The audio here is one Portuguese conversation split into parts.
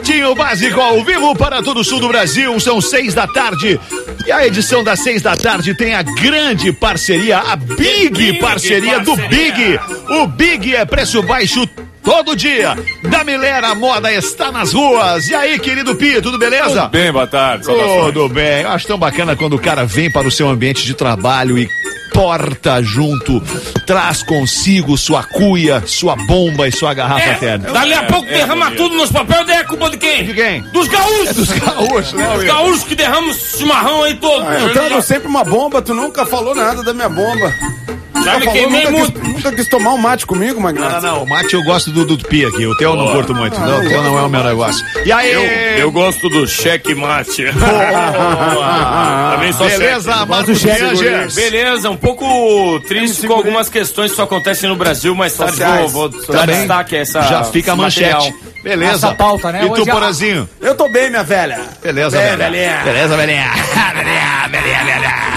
Pretinho Básico ao vivo para todo o sul do Brasil, são 6 da tarde. E a edição das 6 da tarde tem a grande parceria, a Big parceria do Big. O Big é preço baixo todo dia. Da Milera Moda está nas ruas. E aí, querido Pi, tudo beleza? Tudo bem, boa tarde. Tudo bem. Eu acho tão bacana quando o cara vem para o seu ambiente de trabalho e porta junto, traz consigo sua cuia, sua bomba e sua garrafa térmica. Dali a pouco derrama tudo nos papéis, daí é culpa de quem? De quem? Dos gaúchos! Dos gaúchos, né? Os gaúchos que derramam chimarrão aí todo. Eu trago sempre uma bomba, tu nunca falou nada da minha bomba. Já me queimei muito. Nunca quis tomar um mate comigo, Magnata. Não, o mate eu gosto do Pi aqui, o teu eu não curto muito, não, o teu não é o meu negócio. E aí? Eu gosto do cheque mate. Também só beleza, Marcos Rangers. Beleza, um pouco triste com algumas questões que só acontecem no Brasil, mas tarde vou dar destaque a essa. Já fica a manchete. Material. Beleza. Essa pauta, né? E tu, Porazinho? Eu tô bem, minha velha. Beleza, velha. Beleza, velhinha. Velhinha.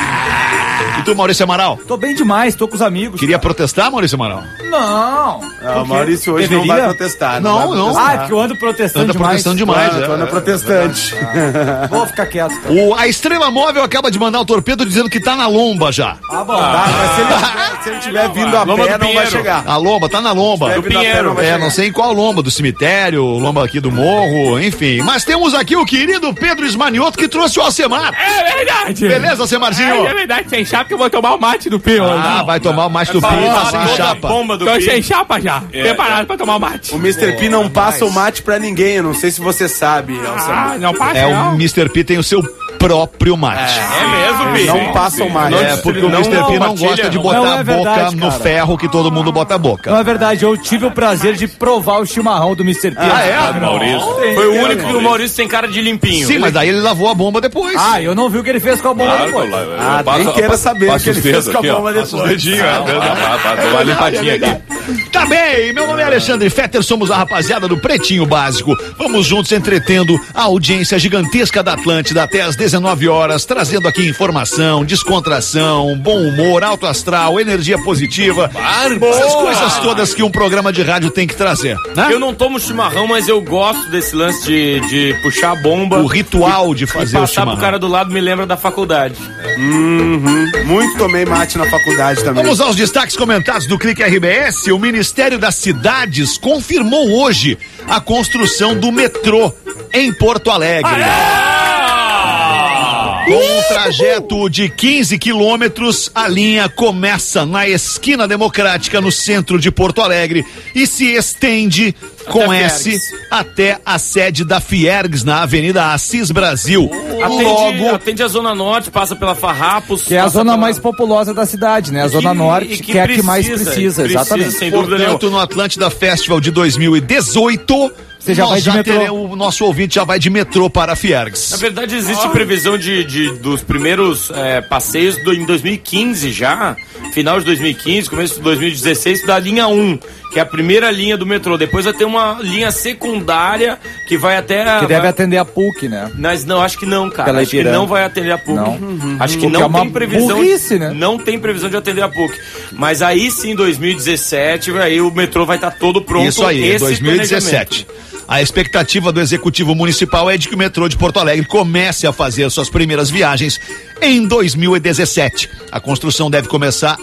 E tu, Maurício Amaral? Tô bem demais, tô com os amigos. Queria protestar, Maurício Amaral? Não. O Maurício hoje não vai protestar. Não. Ah, porque eu ando protestando Anda demais. protestando demais. Tu anda protestante. Vou ficar quieto. A Estrela Móvel acaba de mandar o torpedo dizendo que tá na lomba já. Ah, bom. Mas se ele tiver vindo a pé, não vai chegar. A lomba, tá na lomba. Do Pinheiro. Não sei em qual lomba, do cemitério, lomba aqui do morro, enfim. Mas temos aqui o querido Pedro Ismanioto que trouxe o Alcemar. É verdade. Beleza, Alcemarzinho? É verdade, sem chapa que eu vou tomar o mate do Pio. Ah, vai tomar o mate do Pio, tá sem chapa. Tô sem chapa já, preparado pra tomar o mate. O Mr. P não passa o mate pra ninguém, eu não sei se você sabe, Alcemar. Não passa O Mr. P tem o seu próprio mate. É mesmo, Pi? Não passa o mate. Porque o Mr. P não gosta de botar Não é a boca verdade, no cara. ferro que todo mundo bota a boca. Não é verdade, eu tive o prazer de provar o chimarrão do Mr. P. Maurício. Foi o único que o Maurício tem cara de limpinho. Sim, mas daí ele lavou a bomba depois. Ah, eu não vi o que ele fez com a bomba depois. Nem queira saber o que ele fez com a bomba depois. Deu uma limpadinha aqui. Tá bem, meu nome é Alexandre Fetter, somos a rapaziada do Pretinho Básico. Vamos juntos entretendo a audiência gigantesca da Atlântida até às 19 horas, trazendo aqui informação, descontração, bom humor, alto astral, energia positiva. Essas coisas todas que um programa de rádio tem que trazer, né? Eu não tomo chimarrão, mas eu gosto desse lance de puxar a bomba. O ritual de fazer o passar chimarrão. pro cara do lado me lembra da faculdade. Muito tomei mate na faculdade também. Vamos aos destaques comentados do Clique RBS. O Ministério das Cidades confirmou hoje a construção do metrô em Porto Alegre. Com um trajeto de 15 quilômetros, a linha começa na Esquina Democrática, no centro de Porto Alegre, e se estende com S até a sede da Fiergs, na Avenida Assis Brasil. Atende a Zona Norte, passa pela Farrapos. Que é a zona mais populosa da cidade, né? A Zona Norte, que é a que mais precisa, exatamente. Sem dúvida Portanto, no Atlântida Festival de 2018... Você já vai de metrô. O nosso ouvinte já vai de metrô para a Fiergs. Na verdade, existe previsão dos primeiros passeios em 2015 já, final de 2015, começo de 2016, da linha 1, que é a primeira linha do metrô. Depois vai ter uma linha secundária que vai até... Que deve atender a PUC, né? Mas não, acho que não, cara. Pela Acho que Ipiranga. não vai atender a PUC. Não. Acho que Porque não é uma tem previsão. burrice, né? Não tem previsão de atender a PUC. Mas aí sim, 2017, aí o metrô vai estar todo pronto. Isso aí, esse 2017. A expectativa do Executivo Municipal é de que o metrô de Porto Alegre comece a fazer suas primeiras viagens em 2017. A construção deve começar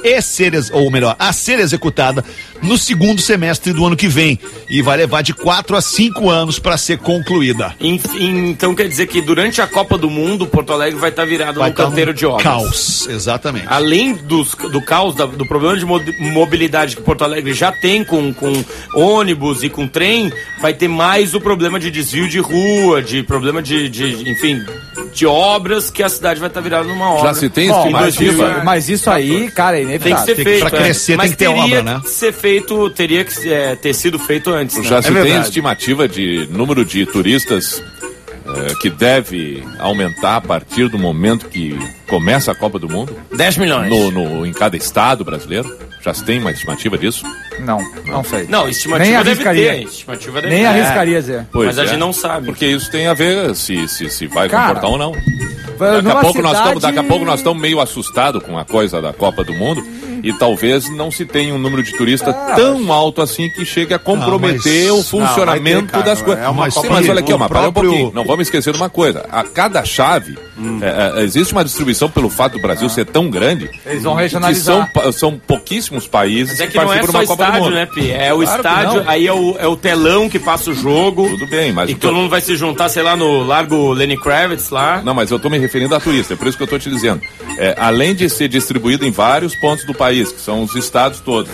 a ser executada no segundo semestre do ano que vem e vai levar de 4 a 5 anos para ser concluída. Então quer dizer que durante a Copa do Mundo, Porto Alegre vai estar virado num canteiro de obras. Caos, exatamente. Além do caos, do problema de mobilidade que Porto Alegre já tem com ônibus e com trem, vai ter mais o problema de desvio de rua, de problema enfim, de obras que a cidade vai estar virada numa obra. Já se tem estimativa. Mas isso aí, cara, é inevitável. Tem que ser feito. Pra crescer tem que ter obra, né? Teria que ter sido feito antes. Né? Já se tem estimativa de número de turistas que deve aumentar a partir do momento que começa a Copa do Mundo? 10 milhões. Em cada estado brasileiro? Já se tem uma estimativa disso? Não sei. Não, estimativa Nem deve arriscaria. ter. Estimativa deve Nem ter. arriscaria dizer. Mas a gente não sabe. Porque isso tem a ver se vai comportar ou não. Daqui a Pouco nós estamos meio assustados com a coisa da Copa do Mundo. E talvez não se tenha um número de turistas tão alto assim que chegue a comprometer o funcionamento das coisas. Mas olha aqui, para um pouquinho. Não vamos esquecer de uma coisa. A cada chave, existe uma distribuição pelo fato do Brasil ser tão grande. Eles vão regionalizar. São pouquíssimos países. Mas é que não é só estádio, né, Pi? É o estádio, aí é o telão que passa o jogo. Tudo bem, mas... E todo mundo vai se juntar, sei lá, no Largo Lenny Kravitz lá. Não, mas eu tô me referindo a turista, é por isso que eu tô te dizendo. Além de ser distribuído em vários pontos do país, que são os estados todos,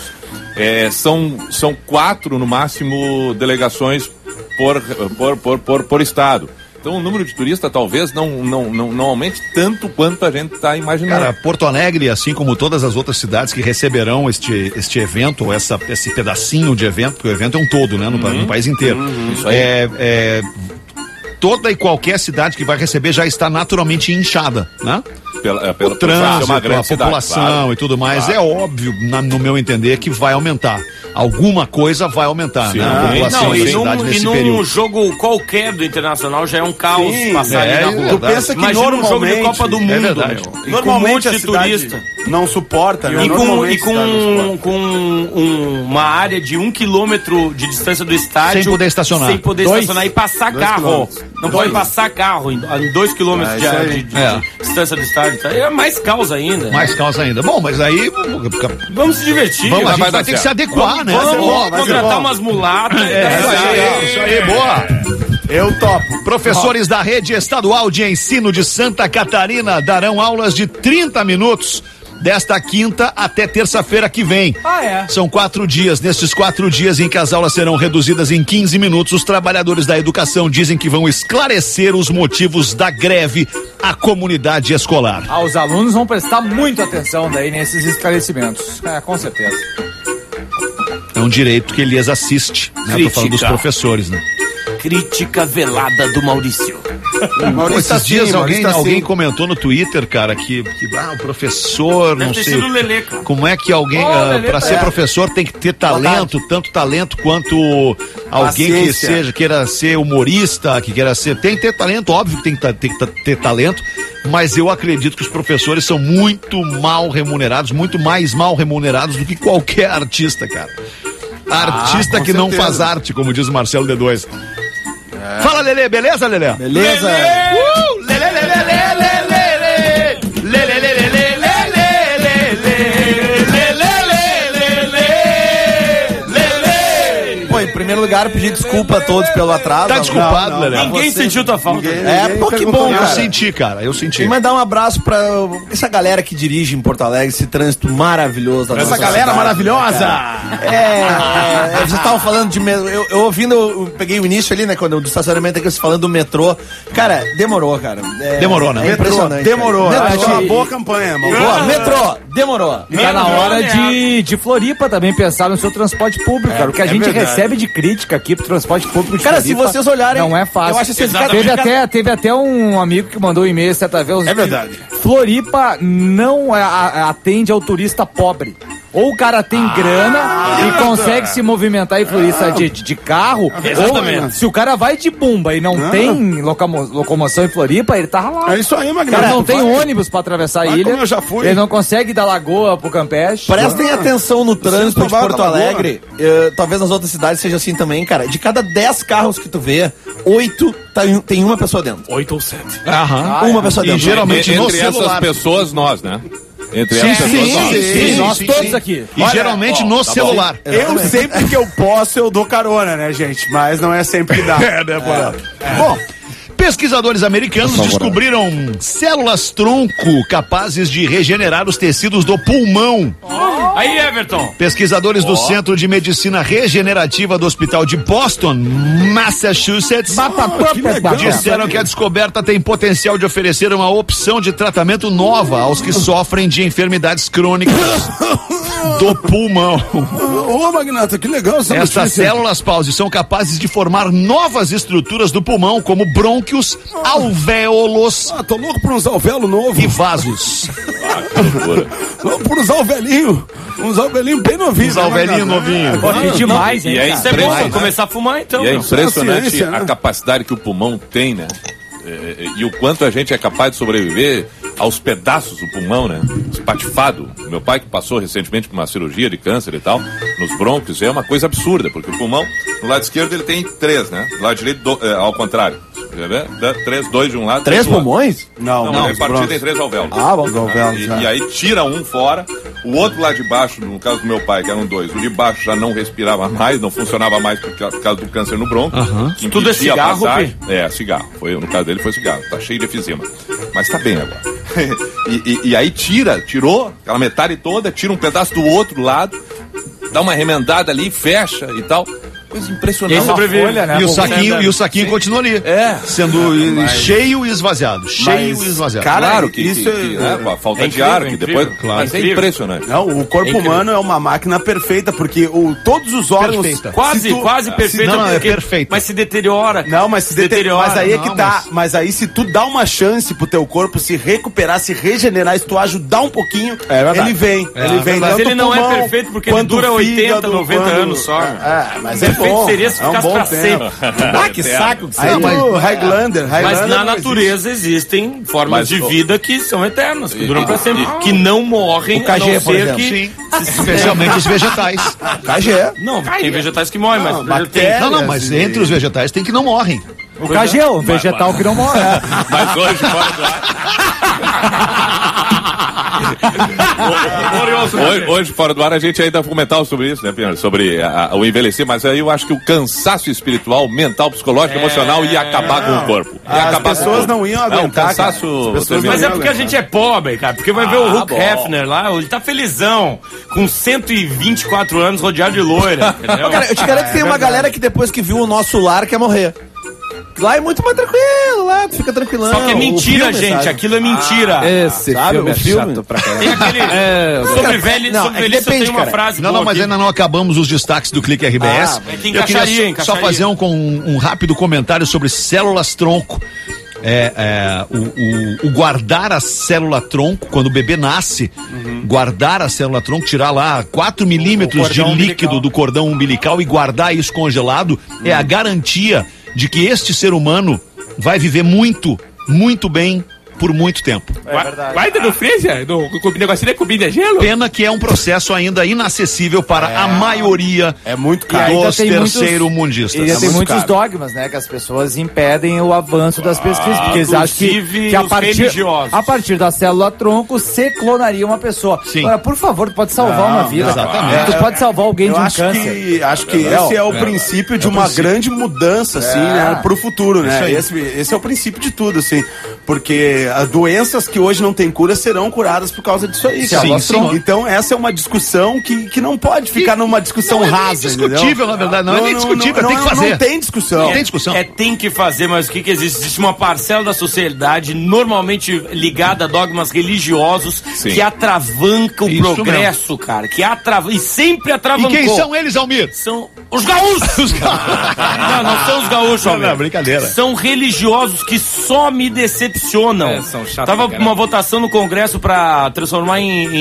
são 4, no máximo, delegações por estado. Então o número de turistas talvez não aumente tanto quanto a gente está imaginando. Cara, Porto Alegre, assim como todas as outras cidades que receberão este evento, esse pedacinho de evento, porque o evento é um todo, né? No país inteiro. Isso aí. Toda e qualquer cidade que vai receber já está naturalmente inchada, né? Pelo trânsito, uma grande a população cidade, claro, e tudo mais. Claro. É óbvio, no meu entender, que vai aumentar. Alguma coisa vai aumentar, sim, né? A população da cidade nesse período. E num jogo qualquer do Internacional já é um caos passar ali na rua. Tu pensa que imagina um jogo de Copa do Mundo, normalmente de turista. Não suporta, né? E com uma área de 1 quilômetro de distância do estádio. Sem poder estacionar. Sem poder estacionar e passar carro. Não pode passar carro em 2 quilômetros de distância do estádio. É mais caos ainda. Mais caos ainda. Bom, mas aí... Vamos se divertir. A gente vai ter que se adequar, né? Vamos contratar umas mulatas. Isso aí, boa. Eu topo. Professores da Rede Estadual de Ensino de Santa Catarina darão aulas de 30 minutos desta quinta até terça-feira que vem. São 4 dias. Nesses 4 dias em que as aulas serão reduzidas em 15 minutos, os trabalhadores da educação dizem que vão esclarecer os motivos da greve à comunidade escolar. Os alunos vão prestar muita atenção daí nesses esclarecimentos. Com certeza. É um direito que Elias assiste, né? Tô falando dos professores, né? Crítica velada do Maurício. Esses dias alguém comentou no Twitter, cara, que o professor, deve não ter sei... sido o Lelê, cara. Como é que alguém, pra ser professor, tem que ter talento, tanto talento quanto alguém que queira ser humorista, que queira ser... Tem que ter talento, óbvio que tem que ter talento, mas eu acredito que os professores são muito mal remunerados, muito mais mal remunerados do que qualquer artista, cara. Artista que não faz arte, como diz o Marcelo D2. Fala, Lelê, beleza, Lelê? Beleza. Lelê, Lelê, Lelê, Lelê, Lelê, Pô, em primeiro lugar, pedir desculpa a todos pelo atraso. Tá desculpado, Lelê. Ninguém sentiu tua falta. Pô, que bom, cara. Eu senti. E mandar um abraço pra essa galera que dirige em Porto Alegre, esse trânsito maravilhoso da nossa galera cidade, maravilhosa! Vocês estavam falando de... Eu peguei o início ali, né, quando do estacionamento aqui, vocês falando do metrô. Cara, demorou, cara. Demorou, né? É impressionante. Demorou. Foi uma boa campanha, mano. Boa, metrô, demorou. Tá na hora de Floripa também pensar no seu transporte público, cara. O que a gente recebe de crítica aqui pro transporte público de Cara, Floripa, se vocês olharem... não é fácil. Eu acho que teve até um amigo que mandou um e-mail certa vez. É verdade. Floripa não atende ao turista pobre. Ou o cara tem grana e consegue se movimentar em Floripa de carro. Exatamente. Ou se o cara vai de Bumba e não tem locomoção em Floripa, ele tá ralado. É isso aí, O cara não tem ônibus pra atravessar a ilha. Eu já fui. Ele não consegue ir da Lagoa pro Campeche. Prestem atenção no trânsito de Porto Alegre. Talvez nas outras cidades seja assim também, cara. De cada 10 carros que tu vê, 8 tem uma pessoa dentro. 8 ou 7. Uma pessoa dentro. E geralmente no entre celular. essas pessoas, nós, né? Entre essas pessoas, nós. Nós todos aqui. E geralmente no celular. Eu sempre que eu posso, eu dou carona, né, gente? Mas não é sempre que dá. Bom, pesquisadores americanos descobriram células tronco capazes de regenerar os tecidos do pulmão. Aí, Everton. Pesquisadores do Centro de Medicina Regenerativa do Hospital de Boston, Massachusetts, disseram que a descoberta tem potencial de oferecer uma opção de tratamento nova aos que sofrem de enfermidades crônicas do pulmão. Ô, Magnata, que legal essa Estas notícia. células, Pause, são capazes de formar novas estruturas do pulmão, como brônquios, alvéolos tô louco por usar o vélo novo. e vasos. Louco por usar o velhinho. Usar o velhinho bem novinho. Usar o velhinho novinho. Pô, que demais, hein, E é cara? Isso é bom, impressionante. começar a fumar então. E é meu. impressionante ciência, né? a capacidade que o pulmão tem, né? E o quanto a gente é capaz de sobreviver aos pedaços o pulmão, né? Espatifado. Meu pai que passou recentemente por uma cirurgia de câncer e tal, nos brônquios, é uma coisa absurda, porque o pulmão, no lado esquerdo ele tem 3, né? No lado direito, ao contrário. 3, 2 de um lado. 3 pulmões? Não, é partido em 3 alvéolos. E aí tira um fora, o outro lá de baixo, no caso do meu pai, que eram 2, o de baixo já não respirava mais, não funcionava mais por causa do câncer no bronco. Que tudo é cigarro, cigarro. No caso dele foi cigarro, tá cheio de efizema. Mas tá bem agora. e aí tirou aquela metade toda, tira um pedaço do outro lado, dá uma remendada ali, fecha e tal. Coisa impressionante. Folha, né? E o saquinho continua ali. Sendo cheio e esvaziado. Cheio e esvaziado. Claro que isso é a falta de ar, que depois. Claro. Mas é impressionante. Não, o corpo humano é uma máquina perfeita, porque todos os órgãos. Perfeita. Quase perfeito. Não, é perfeito. Mas se deteriora. Não, mas se deteriora. Mas aí é que Não, tá. Mas aí, se tu dá uma chance pro teu corpo se recuperar, se regenerar, se tu ajudar um pouquinho, ele vem. Ele vem. Mas tanto ele não pulmão, é perfeito porque ele quanto dura 80, fígado, 90 anos só. Mas é Perfeito bom. seria se É um ficasse bom pra tempo. sempre. Que saco. Aí, Aí mas- do Highlander. Mas na natureza existem formas de vida que são eternas, que duram pra sempre, que não morrem, O KG, a não por ser exemplo. que... Especialmente os vegetais. KG. Não, tem vegetais que morrem, mas... bactérias. Não, mas entre os vegetais tem que não morrem. O KG, o vegetal que não morre. Mas hoje, fora do ar. Hoje, fora do ar, a gente ainda vai comentar sobre isso, né, Pinheiro? Sobre o envelhecer, mas aí eu acho que o cansaço espiritual, mental, psicológico, emocional ia acabar com o corpo. As pessoas não iam aguentar. O cansaço. Mas é porque a gente é pobre, cara. Porque vai ver o Hugh Hefner lá, ele tá felizão, com 124 anos, rodeado de loira. Entendeu? Cara, eu te garanto que tem uma galera que depois que viu o Nosso Lar quer morrer. Lá é muito mais tranquilo, lá tu fica tranquilão. Só que é mentira, O filme, gente. sabe? Aquilo é mentira. Esse Sabe, filme o é filme? chato pra caralho. Tem aquele. Sobre velhice, não, sobre é que velhice eu depende, tenho uma cara. frase. Não, boa mas aqui. ainda não acabamos os destaques do Clique RBS. é que Eu queria encaixaria. só fazer um rápido comentário sobre células-tronco. O guardar a célula-tronco, quando o bebê nasce, guardar a célula-tronco, tirar lá 4 milímetros de líquido do cordão umbilical e guardar isso congelado, é a garantia de que este ser humano vai viver muito, muito bem por muito tempo. Guarda no freezer, no negocinho de comida gelo. Pena que é um processo ainda inacessível para a maioria É muito E caro. ainda dos tem muitos- terceiro-mundistas. E ainda tem muito muitos caro. dogmas, né? Que as pessoas impedem o avanço das pesquisas. Porque eles acham inclusive que os religiosos. a partir da célula-tronco se clonaria uma pessoa. Sim. Agora, por favor, tu pode salvar uma vida. exatamente. Cara. Tu pode salvar alguém de Eu um acho câncer. acho que esse é o princípio de uma grande mudança, assim, né, pro futuro, né? Esse é o princípio de tudo, assim, porque as doenças que hoje não tem cura serão curadas por causa disso aí, cara. sim. Então essa é uma discussão que não pode ficar numa discussão Não é nem rasa, discutível, entendeu? na verdade, não é nem discutível, tem que fazer. Não tem discussão. Não tem discussão. Tem que fazer, mas o que existe? Existe uma parcela da sociedade normalmente ligada a dogmas religiosos Sim. que atravanca o Isso progresso, cara. E sempre E atravancou. quem são eles, Almir? São os gaúchos! não são os gaúchos, Almir. Não, brincadeira. São religiosos que só me decepcionam. São chatos Tava pra caralho. uma votação no Congresso pra transformar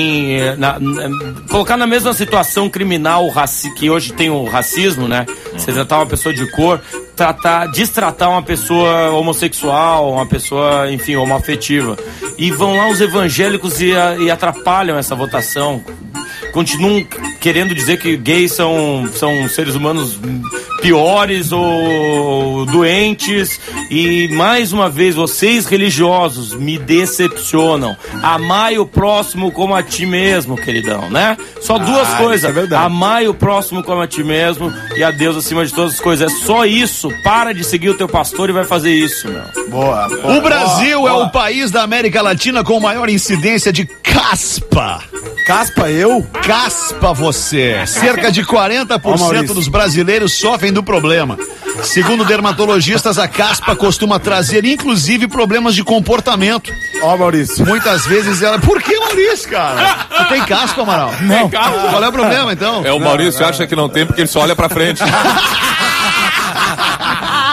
colocar na mesma situação criminal que hoje tem o racismo, né? Você tratar uma pessoa de cor, destratar uma pessoa homossexual, uma pessoa, enfim, homoafetiva. E vão lá os evangélicos e atrapalham essa votação. Continuam querendo dizer que gays são seres humanos piores ou doentes. E mais uma vez, vocês religiosos me decepcionam. Amai o próximo como a ti mesmo, queridão, né? Só duas coisas. é verdade. Amai o próximo como a ti mesmo e a Deus acima de todas as coisas. É só isso. Para de seguir o teu pastor e vai fazer isso, meu. Boa. O Brasil é o país da América Latina com maior incidência de caspa. Caspa eu? Caspa você. Cerca de 40% Maurício. dos brasileiros sofrem do problema. Segundo dermatologistas, a caspa costuma trazer, inclusive, problemas de comportamento. Ó, Maurício. Muitas vezes ela... Por que, Maurício, cara? Tu tem caspa, Amaral? Não. Qual é o problema, então? O Maurício acha que não tem porque ele só olha pra frente.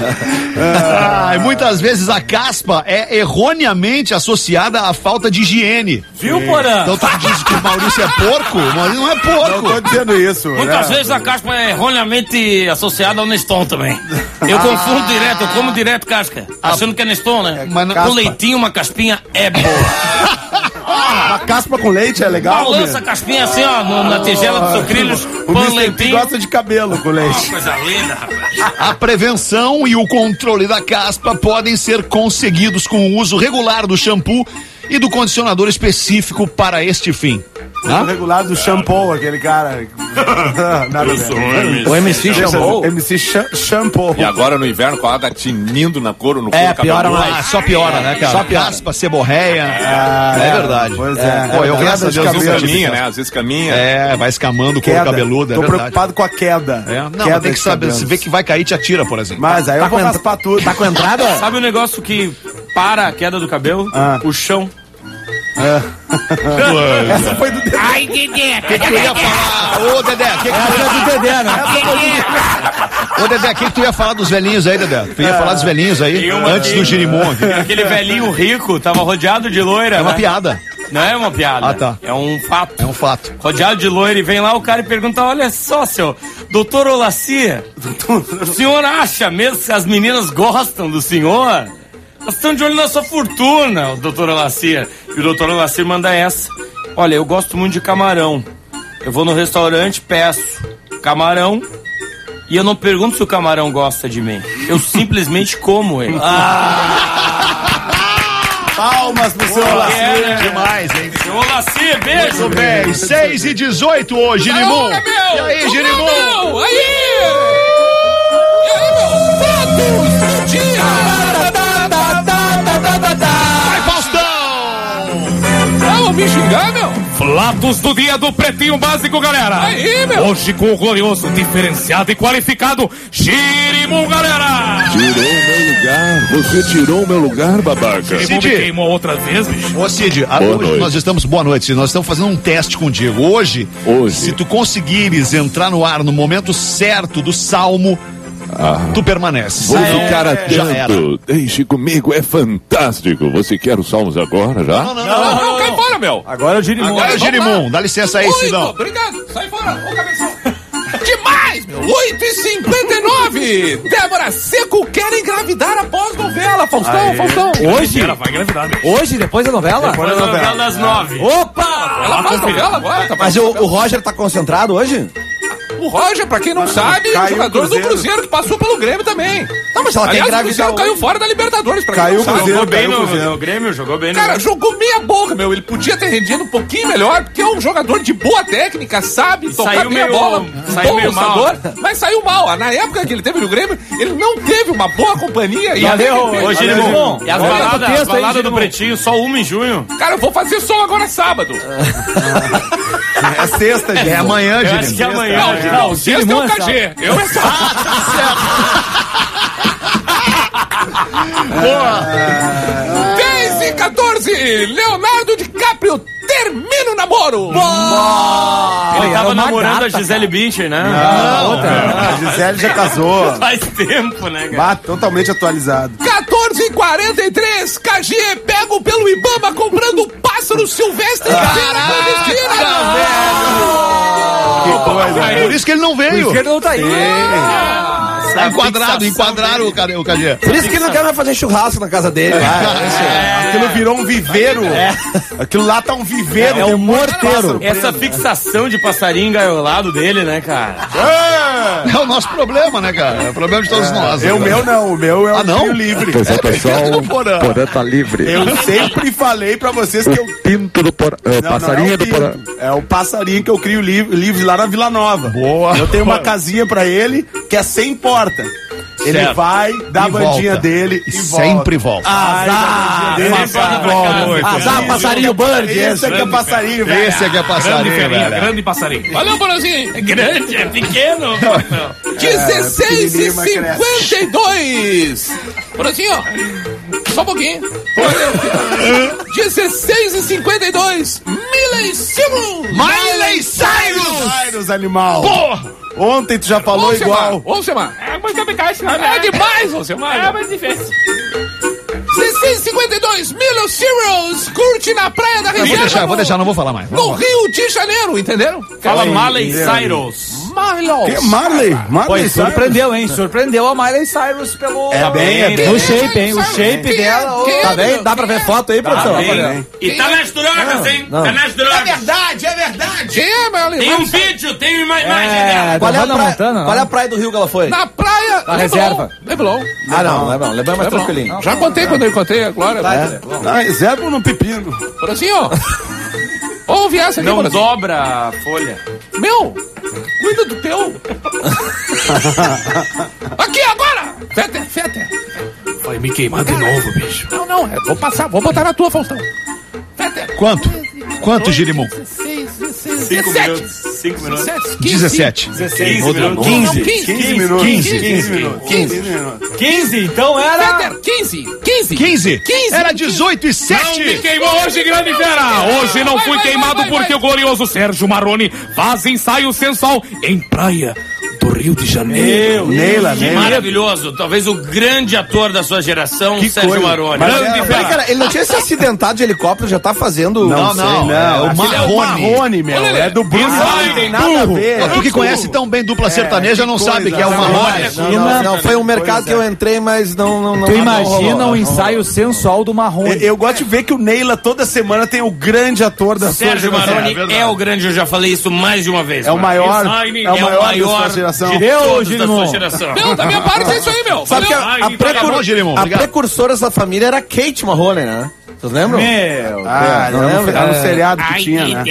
E muitas vezes a caspa é erroneamente associada à falta de higiene. Viu, Porã? Então tu diz que o Maurício é porco? O Maurício não é porco. Não tô dizendo isso. Muitas vezes a caspa é erroneamente associada ao Neston também. Eu confundo direto, eu como direto casca, achando que é Neston, né? Mas não- Com leitinho, uma caspinha é boa. A caspa com leite é legal, Balança a caspinha assim, ó, na tigela dos sucrilhos, O põe Mr. P leitinho. gosta de cabelo com leite. Coisa linda, rapaz. A prevenção e o controle da caspa podem ser conseguidos com o uso regular do shampoo e do condicionador específico para este fim. O regular do shampoo, aquele cara. Nada a ver. O MC chamou. MC Shampoo. E agora no inverno com a água tinindo na couro, no couro piora cabeludo. mais. Só piora, né, cara? Só piora. Caspa, seborreia. É verdade. Pois é. Pô, eu graças a Queda de Deus Às vezes nunca tive caminha, caspa. né? Às vezes caminha. É, vai escamando o couro Queda. cabeludo, é Tô verdade. preocupado com a queda. É, não, Queda mas tem que de saber, cabelos. se vê que vai cair, te atira, por exemplo. Mas aí eu vou raspar tudo. Tá com entrada? Sabe o negócio que para a queda do cabelo? O chão. Essa foi do Ai, Dedé! O que tu ia falar? Ô, Dedé, o que tu ia do Dedé, né? Ô, Dedé, o que tu ia falar dos velhinhos aí, Dedé? Tu ia falar dos velhinhos aí, Tem uma antes aqui. do girimum. aqui. Aquele velhinho rico tava rodeado de loira. É uma né? piada, Não é uma piada. Ah, tá. É um fato. é um fato. Rodeado de loira e vem lá o cara e pergunta: olha só, seu doutor Olacia, o senhor acha mesmo que as meninas gostam do senhor? Elas estão de olho na sua fortuna, o doutor Olacia. E o doutor Olacia manda essa: olha, eu gosto muito de camarão. Eu vou no restaurante, peço camarão e eu não pergunto se o camarão gosta de mim. Eu simplesmente como ele. palmas pro seu É, Olacia. né? Demais, hein? Seu Olacia, beijo. Muito bem, 6h18 hoje, Girimum. E aí, Girimum? Vai, Faustão! Vamos me xingar, meu? Platos do dia do Pretinho Básico, galera. Aí, meu. Hoje com o glorioso, diferenciado e qualificado Girimum, galera. Tirou meu lugar. Você tirou meu lugar, babaca. Girimum me queimou outra vez, bicho. Ô, Cid, hoje nós estamos... Boa noite, Cid. Nós estamos fazendo um teste contigo. Hoje, se tu conseguires entrar no ar no momento certo do salmo, tu permaneces. Vou ficar Já era. atento. Deixe comigo, é fantástico. Você quer os salmos agora, já? Não, cai fora, meu. Agora é o Girimum. Agora é o Girimum. Dá licença aí, Cidão. Obrigado. Sai fora. Ô, cabeção. Demais, meu. 8h59. Débora Seco quer engravidar após novela. Faustão. Hoje? Ela vai engravidar, bicho. Hoje, depois da novela? Foi na novela das 9. Opa! Ela faz novela agora? Tá Mas o Roger tá concentrado hoje? O Roger, pra quem não sabe, é caiu jogador o Cruzeiro. do Cruzeiro que passou pelo Grêmio também. Não, mas ela quer Aliás, o engravidar Cruzeiro caiu hoje. fora da Libertadores, pra quem Caiu não o sabe. Cruzeiro. Jogou bem Caiu o Cruzeiro. no Grêmio, jogou bem no Cara, jogou meia boca, meu. Ele podia ter rendido um pouquinho melhor, porque é um jogador de boa técnica, sabe tocar Saiu meia meio- bola, saiu bom meio mal. lançador, mas saiu mal. Na época que ele teve no Grêmio, ele não teve uma boa companhia. E Valeu, até que Hoje fez. ele Girimum. E as Olha o baladas texto aí, balada do Girimum. Pretinho, só uma em junho. Cara, eu vou fazer som agora sábado. É sexta, gente. É amanhã, Eu acho Girimum. que é amanhã. Não, né? não, sexta é Girimum o é KG. Eu é Boa. 10h14, Leonardo DiCaprio termina o namoro. Ele Era tava uma namorando gata, a Gisele Bündchen, né? A Gisele já casou. Faz tempo, né, cara? Bah, totalmente atualizado. 14h43, KG pego pelo Ibama comprando pássaro silvestre. Que coisa. Por isso que ele não O veio. esquerdo não tá aí. Tá enquadrado, enquadraram o KG. Por isso que ele não quer mais fazer churrasco na casa dele. Aquilo virou um viveiro. Aquilo lá tá um viveiro. É um morteiro. Essa fixação de passarinho engaiolado dele, né, cara? É o nosso problema, né, cara? É o problema de todos nós. O meu não, o meu é o não? trio livre. Apresentação, Porã. Porã tá livre. Eu sempre falei pra vocês que eu... Pinto do Porã, Não, passarinho não é o do Porã. pinto. É o passarinho que eu crio livre lá na Vila Nova. Boa. Eu tenho uma casinha pra ele que é sem porta. Ele Certo. vai, dá a E bandinha volta. dele E e volta. sempre volta. Azar! Azar, passarinho Band. Esse aqui é passarinho, velho. Esse aqui é passarinho, velho. Grande passarinho. Valeu, Borazinho. É grande, é pequeno. 16h52. Borazinho, ó. Só um pouquinho. 16h52. Miley Cyrus. Miley Cyrus! Cyrus, animal. Ontem tu já falou igual. Ô, Semar. Mas vem É demais, Alcemar. É, mas difícil. 652 mil Cereals curte na praia da reserva. Vou deixar, não vou falar mais. No Rio de Janeiro, entenderam? Fala Miley Cyrus. Marley Pois surpreendeu, hein? Surpreendeu a Miley Cyrus pelo... O shape, hein? O shape dela. Tá bem? Dá pra ver foto aí, produção? E tá nas drogas, hein? Não. Tá nas drogas. Verdade. Quem é, Miley? Tem um vídeo, tem uma imagem dela. Qual Montana, é a praia do Rio que ela foi? Na praia... Na reserva. Leblon. Ah, não é bom. Leblon é mais tranquilinho. Já contei quando eu encontrei a Glória. Na reserva ou no pepino? Por assim, ó. Ouve essa aqui, Não por assim. dobra a folha. Meu, cuida do teu. Aqui, agora. Feta. Vai me queimar de novo, bicho. Não, vou botar na tua, Faustão. Feta. Quanto, Girimum? 5 minutos. 5 minutos. 17. 15 minutos. 15 minutos. 15, então era... Feta, 15. 15? Era 18 e Não 7. me queimou hoje, grande fera! Hoje não fui queimado porque o glorioso Sérgio Maroni faz ensaio sensual em praia do Rio de Janeiro. Neila. Maravilhoso. Talvez o grande ator da sua geração, Sérgio Maroni. Grande Peraí, cara, ele não tinha se acidentado de helicóptero, já tá fazendo... Não. É o Marrone. Marrone, meu. É do Bruno. Não tem nada a ver. Tu que conhece tão bem dupla sertaneja não sabe que é o Marrone. Não, foi um mercado que eu entrei, mas não... Tu imagina um ensaio sensual do Marrone. Eu gosto de ver que o Neila toda semana tem o grande ator da sua Sérgio geração. Maroni é o grande, eu já falei isso mais de uma vez. É o maior. Design É o maior da sua de geração. todos da sua geração. Meu, da minha parte é isso aí, meu. Sabe que Valeu. Bom, Girimum, a obrigado. precursora dessa família era Kate Marrone, né? Vocês lembram? Meu Ah, Não era lembra? no seriado que tinha, né?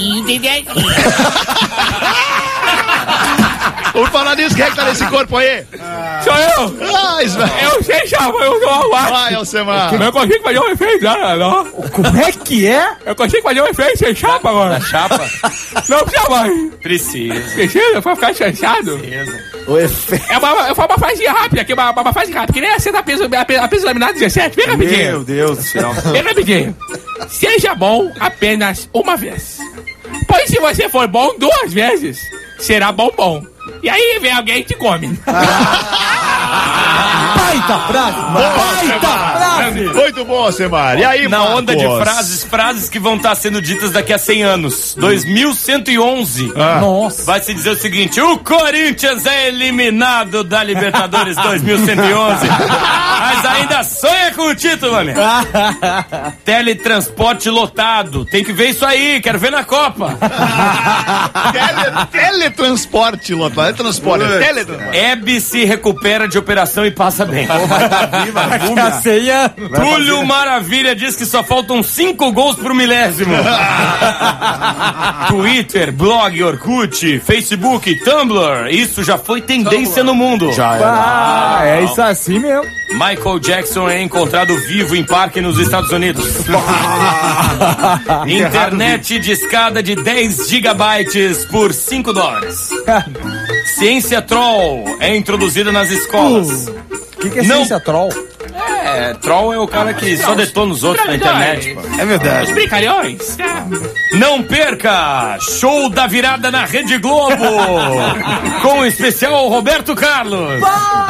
Vamos falar disso, quem é que tá nesse corpo aí? Sou eu! Eu sei, chapa, eu sou o Vai, Alcemar. Eu consigo fazer um efeito, não? Como é que é? Eu consigo fazer um efeito sem chapa agora. Chapa? Não precisa mais. Precisa. Precisa pra ficar chateado. O efeito. É uma fase rápida, que uma fase rápida. Que nem a cena a peso laminado 17. Vem rapidinho. Meu Deus do céu. Vem rapidinho. Seja bom apenas uma vez. Pois se você for bom 2 vezes, será bom. E aí vem alguém e te come. Baita frase! Muito bom, Alcemar. E aí, Na onda de Marcos? frases que vão estar sendo ditas daqui a 100 anos. 2111. Nossa. Vai se dizer o seguinte: o Corinthians é eliminado da Libertadores 2111. Mas ainda sonha com o título, amigo. Teletransporte lotado. Tem que ver isso aí, quero ver na Copa. Teletransporte, Lota. Teletransporte. Hebe se recupera de operação e passa bem. A ceia... Túlio Maravilha diz que só faltam 5 gols pro milésimo. Twitter, blog, Orkut, Facebook, Tumblr. Isso já foi tendência no mundo. Ah, é isso assim mesmo. Michael Jackson é encontrado vivo em parque nos Estados Unidos. Internet de escada de 10 gigabytes por $5. Ciência Troll é introduzida nas escolas. O que é Não. ciência troll? Troll é o cara que só detona os outros na internet. Pô. É verdade. Os brincalhões. Não perca! Show da virada na Rede Globo! Com o especial Roberto Carlos!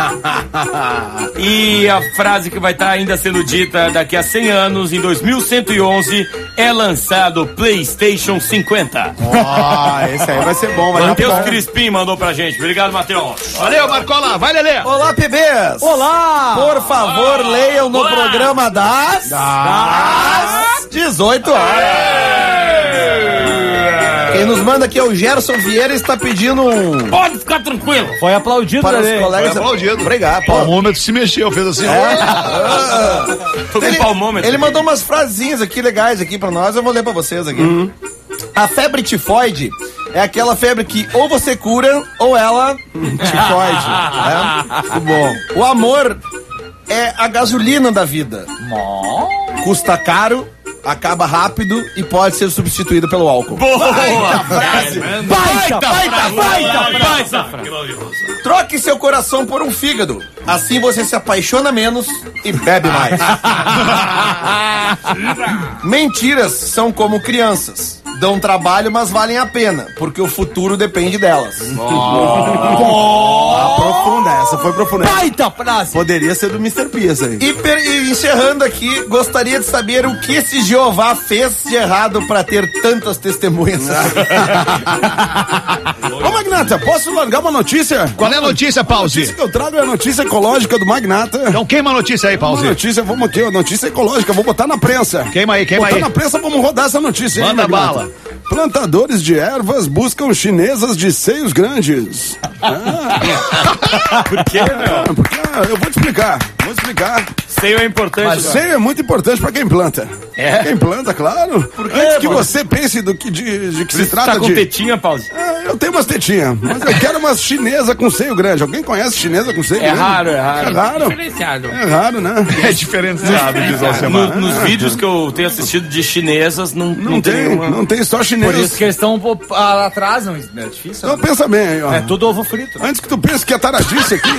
E a frase que vai estar ainda sendo dita daqui a 100 anos, em 2111, é lançado PlayStation 50. Esse aí vai ser bom, vai Matheus ser bom. Crispim mandou pra gente. Obrigado, Matheus. Valeu, Marcola. Vai, Lelê. Olá, bebês! Olá! Por favor, leiam no programa das 18 horas. Quem nos manda aqui é o Gerson Vieira e está pedindo um... Pode ficar tranquilo. Foi aplaudido, Para os Lelê. colegas... Foi aplaudido. Obrigado, O Paulo. palmômetro se mexeu, fez assim. Tô com palmômetro. Ele mandou umas frasinhas aqui legais aqui pra nós, eu vou ler pra vocês aqui. A febre tifoide é aquela febre que ou você cura ou ela tifoide. Né? Muito bom. O amor é a gasolina da vida. Custa caro, acaba rápido e pode ser substituído pelo álcool. Baita frase. Troque seu coração por um fígado. Assim você se apaixona menos e bebe mais. Mentiras são como crianças. dão trabalho, mas valem a pena, porque o futuro depende delas. Profunda, essa foi profunda. Baita frase! Poderia ser do Mr. P essa aí. E encerrando aqui, gostaria de saber o que esse Jeová fez de errado pra ter tantas testemunhas. Ô, Magnata, posso largar uma notícia? Qual é a notícia, A Pause? notícia que eu trago é a notícia ecológica do Magnata. Então queima a notícia aí, Uma Pause. notícia, vamos aqui, a notícia ecológica, vou botar na prensa. Queima aí. Botar na prensa, vamos rodar essa notícia aí, Manda Magnata. bala. Plantadores de ervas buscam chinesas de seios grandes. Por quê, meu? Porque, eu vou te explicar. Seio é importante. Mas seio é muito importante pra quem planta. Quem planta, claro. Antes que você pense de que se trata tá com de... tetinha, Pause? Eu tenho umas tetinhas, mas eu quero umas chinesa com seio grande. Alguém conhece chinesa com seio grande? É raro. Diferenciado. É raro, né? É diferenciado, diz o Alcemar. Nos vídeos que eu tenho assistido de chinesas, não tem nenhuma. Não tem só chinesa. Por isso que eles estão atrás, não é difícil. Então pensa bem aí, ó. É tudo ovo frito. Antes que tu pense que é taradice aqui.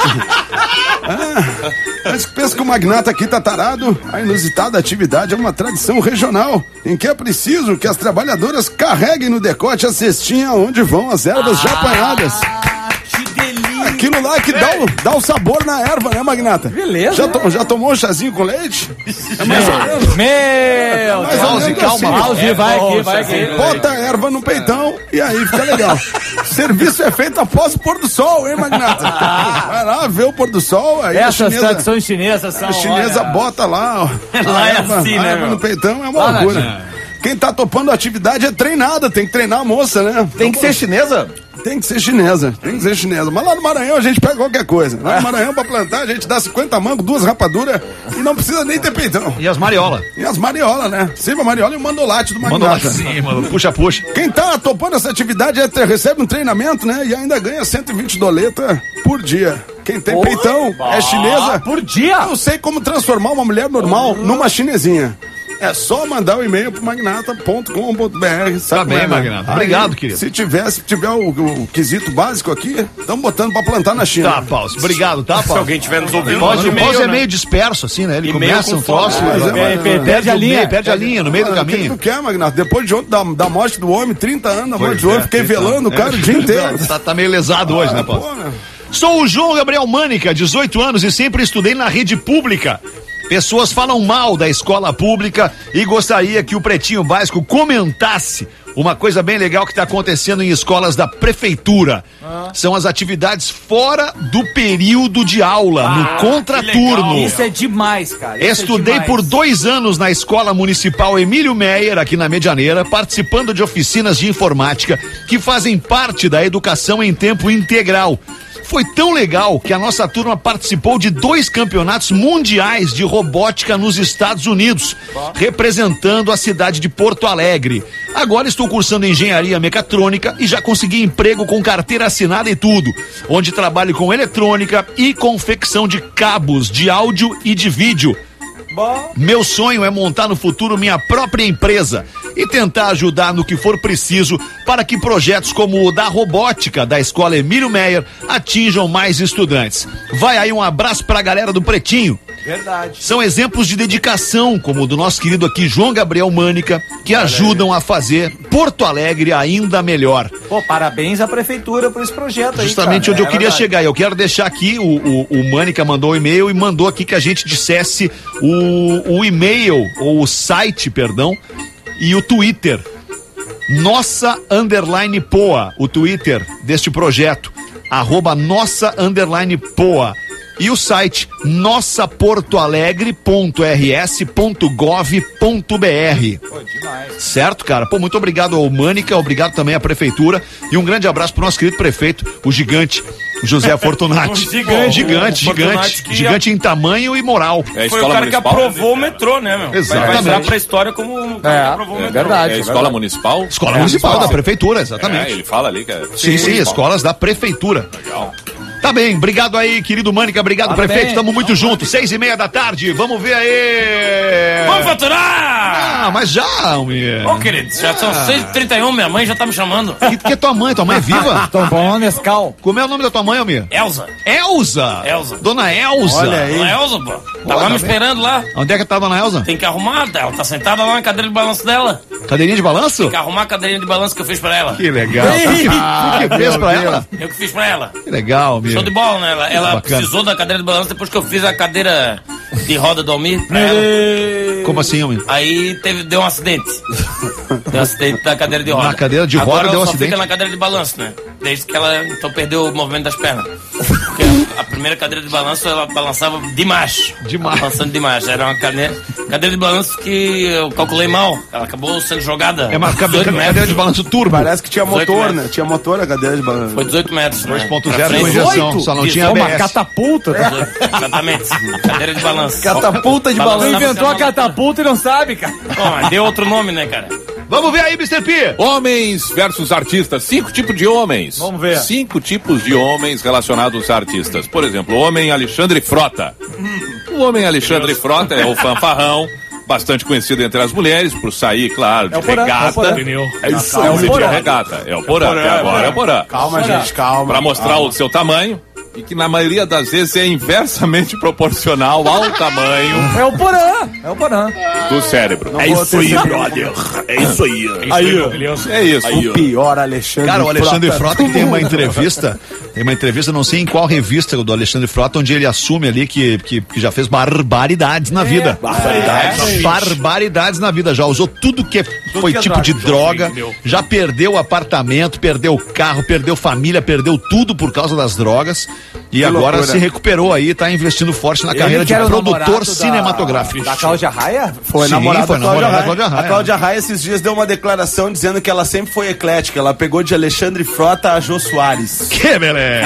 Antes que pense que o magnata aqui tá tarado, a inusitada atividade é uma tradição regional, em que é preciso que as trabalhadoras carreguem no decote a cestinha onde vão as ervas já apanhadas. Que delícia! Aquilo lá que dá o sabor na erva, né, magnata? Beleza. Já tomou um chazinho com leite? É mais ou menos. Meu! Mais ou Pause, menos calma, assim. Pause, vai aqui. Bota a erva no peitão e aí fica legal. Serviço é feito após o pôr do sol, hein, magnata? Vai lá, vê o pôr do sol, aí Essas tradições chinesas são... a chinesa olha, bota lá, ó. Lá é a assim, a né, erva meu? no peitão é uma Lá na loucura. China. Quem tá topando a atividade é treinada, tem que treinar a moça, né? Tem que ser chinesa? Tem que ser chinesa, Mas lá no Maranhão a gente pega qualquer coisa. Lá no Maranhão pra plantar a gente dá 50 mangos, 2 rapaduras e não precisa nem ter peitão. E as mariola? E as mariolas, né? Silva mariola e o mandolate do Manda lá magnata. sim, mano. Puxa. Quem tá topando essa atividade recebe um treinamento, né? E ainda ganha 120 doleta por dia. Quem tem peitão é chinesa. por dia? Eu sei como transformar uma mulher normal numa chinesinha. É só mandar o e-mail pro magnata.com.br. Tá bem, Magnata. Obrigado, querido. Se tiver o quesito básico aqui, estamos botando pra plantar na China. Tá, Pause. Obrigado, tá, Se Pause? alguém estiver nos ouvindo, Pause, manda o Pause é né? meio disperso, assim, né? Ele E-mail começa com um troço, foto, perde a linha. Perde a linha no meio do O que caminho. tu quer, Magnata? Depois de ontem, da morte do homem, 30 anos da morte do homem, fiquei velando o cara o dia inteiro. Tá meio lesado hoje, né, Pause? Pô, né? Sou o João Gabriel Mânica, 18 anos e sempre estudei na rede pública. Pessoas falam mal da escola pública e gostaria que o Pretinho Básico comentasse uma coisa bem legal que está acontecendo em escolas da prefeitura. São as atividades fora do período de aula, no contraturno. Isso é demais, cara. Isso Estudei é demais. por 2 anos na Escola Municipal Emílio Meyer, aqui na Medianeira, participando de oficinas de informática que fazem parte da educação em tempo integral. Foi tão legal que a nossa turma participou de 2 campeonatos mundiais de robótica nos Estados Unidos, representando a cidade de Porto Alegre. Agora estou cursando engenharia mecatrônica e já consegui emprego com carteira assinada e tudo, onde trabalho com eletrônica e confecção de cabos de áudio e de vídeo. Meu sonho é montar no futuro minha própria empresa e tentar ajudar no que for preciso para que projetos como o da robótica da Escola Emílio Meyer atinjam mais estudantes. Vai aí um abraço pra galera do Pretinho. Verdade. São exemplos de dedicação, como o do nosso querido aqui João Gabriel Mânica, que ajudam a fazer Porto Alegre ainda melhor. Pô, parabéns à prefeitura por esse projeto aí, Justamente cara. onde eu queria verdade. chegar. Eu quero deixar aqui, o Mânica mandou um e-mail e mandou aqui que a gente dissesse o e-mail, ou o site, perdão, e o Twitter. Nossa_Poa, o Twitter deste projeto. @nossa_Poa. E o site nossaportoalegre.rs.gov.br. Pô, demais. Certo, cara? Pô, muito obrigado ao Mânica, obrigado também à prefeitura e um grande abraço pro nosso querido prefeito, o gigante José Fortunati. Gigante em tamanho e moral. É a Foi o escola cara que municipal? aprovou o metrô, né, meu? Exatamente. Vai entrar pra história como o cara que aprovou o metrô. verdade. É a escola municipal? Escola municipal da prefeitura, exatamente. É, ele fala ali, cara. Sim, escolas da prefeitura. Legal. Tá bem, obrigado aí, querido Mânica, obrigado, Parabéns. prefeito, tamo muito juntos, 6:30 da tarde, vamos ver aí. Vamos faturar! Ah, mas já, Almir. Ô, querido, já são 6h31, minha mãe já tá me chamando. Que é tua mãe? Tua mãe é viva? Tom bom, Nescau. Como é o nome da tua mãe, Almir? Elza. Elza. Elza. Dona Elza. Olha aí. Dona Elza, pô. Tava me esperando lá. Onde é que tá a Dona Elza? Tem que arrumar, ela tá sentada lá na cadeira de balanço dela. Cadeirinha de balanço? Tem que arrumar a cadeirinha de balanço que eu fiz pra ela. Que legal. O que fez pra ela? Eu que fiz pra ela. Que legal, Almir. Show de bola, né? Ela Bacana. precisou da cadeira de balanço depois que eu fiz a cadeira de roda do Almir pra ela. Como assim, Almir? Aí deu um acidente. Deu um acidente da cadeira de roda. Na cadeira de roda Agora deu um ela só acidente? fica na cadeira de balanço, né? Desde que ela então perdeu o movimento das pernas. Porque a primeira cadeira de balanço ela balançava demais. Demais. Balançando demais. Era uma cadeira de balanço que eu calculei mal. Ela acabou sendo jogada. É uma 18 cadeira metros. de balanço turbo. Parece que tinha 18 motor, metros. né? Tinha motor na cadeira de balanço. Foi 18 metros. né? 2.0 Pra com frente. injeção, só não tinha Uma ABS. catapulta. Exatamente. Cadeira de balanço. Catapulta de Tu Balançava balanço. inventou a semana- catapulta e não sabe, cara. Bom, mas deu outro nome, né, cara? Vamos ver aí, Mr. P. Homens versus artistas. 5 tipos de homens. Vamos ver. 5 tipos de homens relacionados a artistas. Por exemplo, o homem Alexandre Frota. O homem Alexandre Frota é o fanfarrão, bastante conhecido entre as mulheres, por sair, claro, de É o Porã, regata. é o Porã. É isso É o aí. Porã. Regata. É o Porã. Até agora é o Porã. Calma, gente, calma. Para mostrar o seu tamanho. E que na maioria das vezes é inversamente proporcional ao tamanho É o Porã. É o Porã. do cérebro. É isso aí, brother. É isso aí. É isso. O pior Alexandre Cara, o Alexandre Frota que tem uma entrevista, não sei em qual revista do Alexandre Frota, onde ele assume ali que já fez barbaridades na vida. Barbaridades na vida, já usou tudo que foi que é tipo de droga, Meu. já perdeu apartamento, perdeu carro, perdeu família, perdeu tudo por causa das drogas e agora loucura. se recuperou aí, tá investindo forte na carreira Ele de que era o produtor namorado cinematográfico. Da Cláudia Raia? Foi Sim, namorada foi da Cláudia namorada da Raia. Cláudia Raia. A Cláudia Raia esses dias deu uma declaração dizendo que ela sempre foi eclética. Ela pegou de Alexandre Frota a Jô Soares. Que beleza!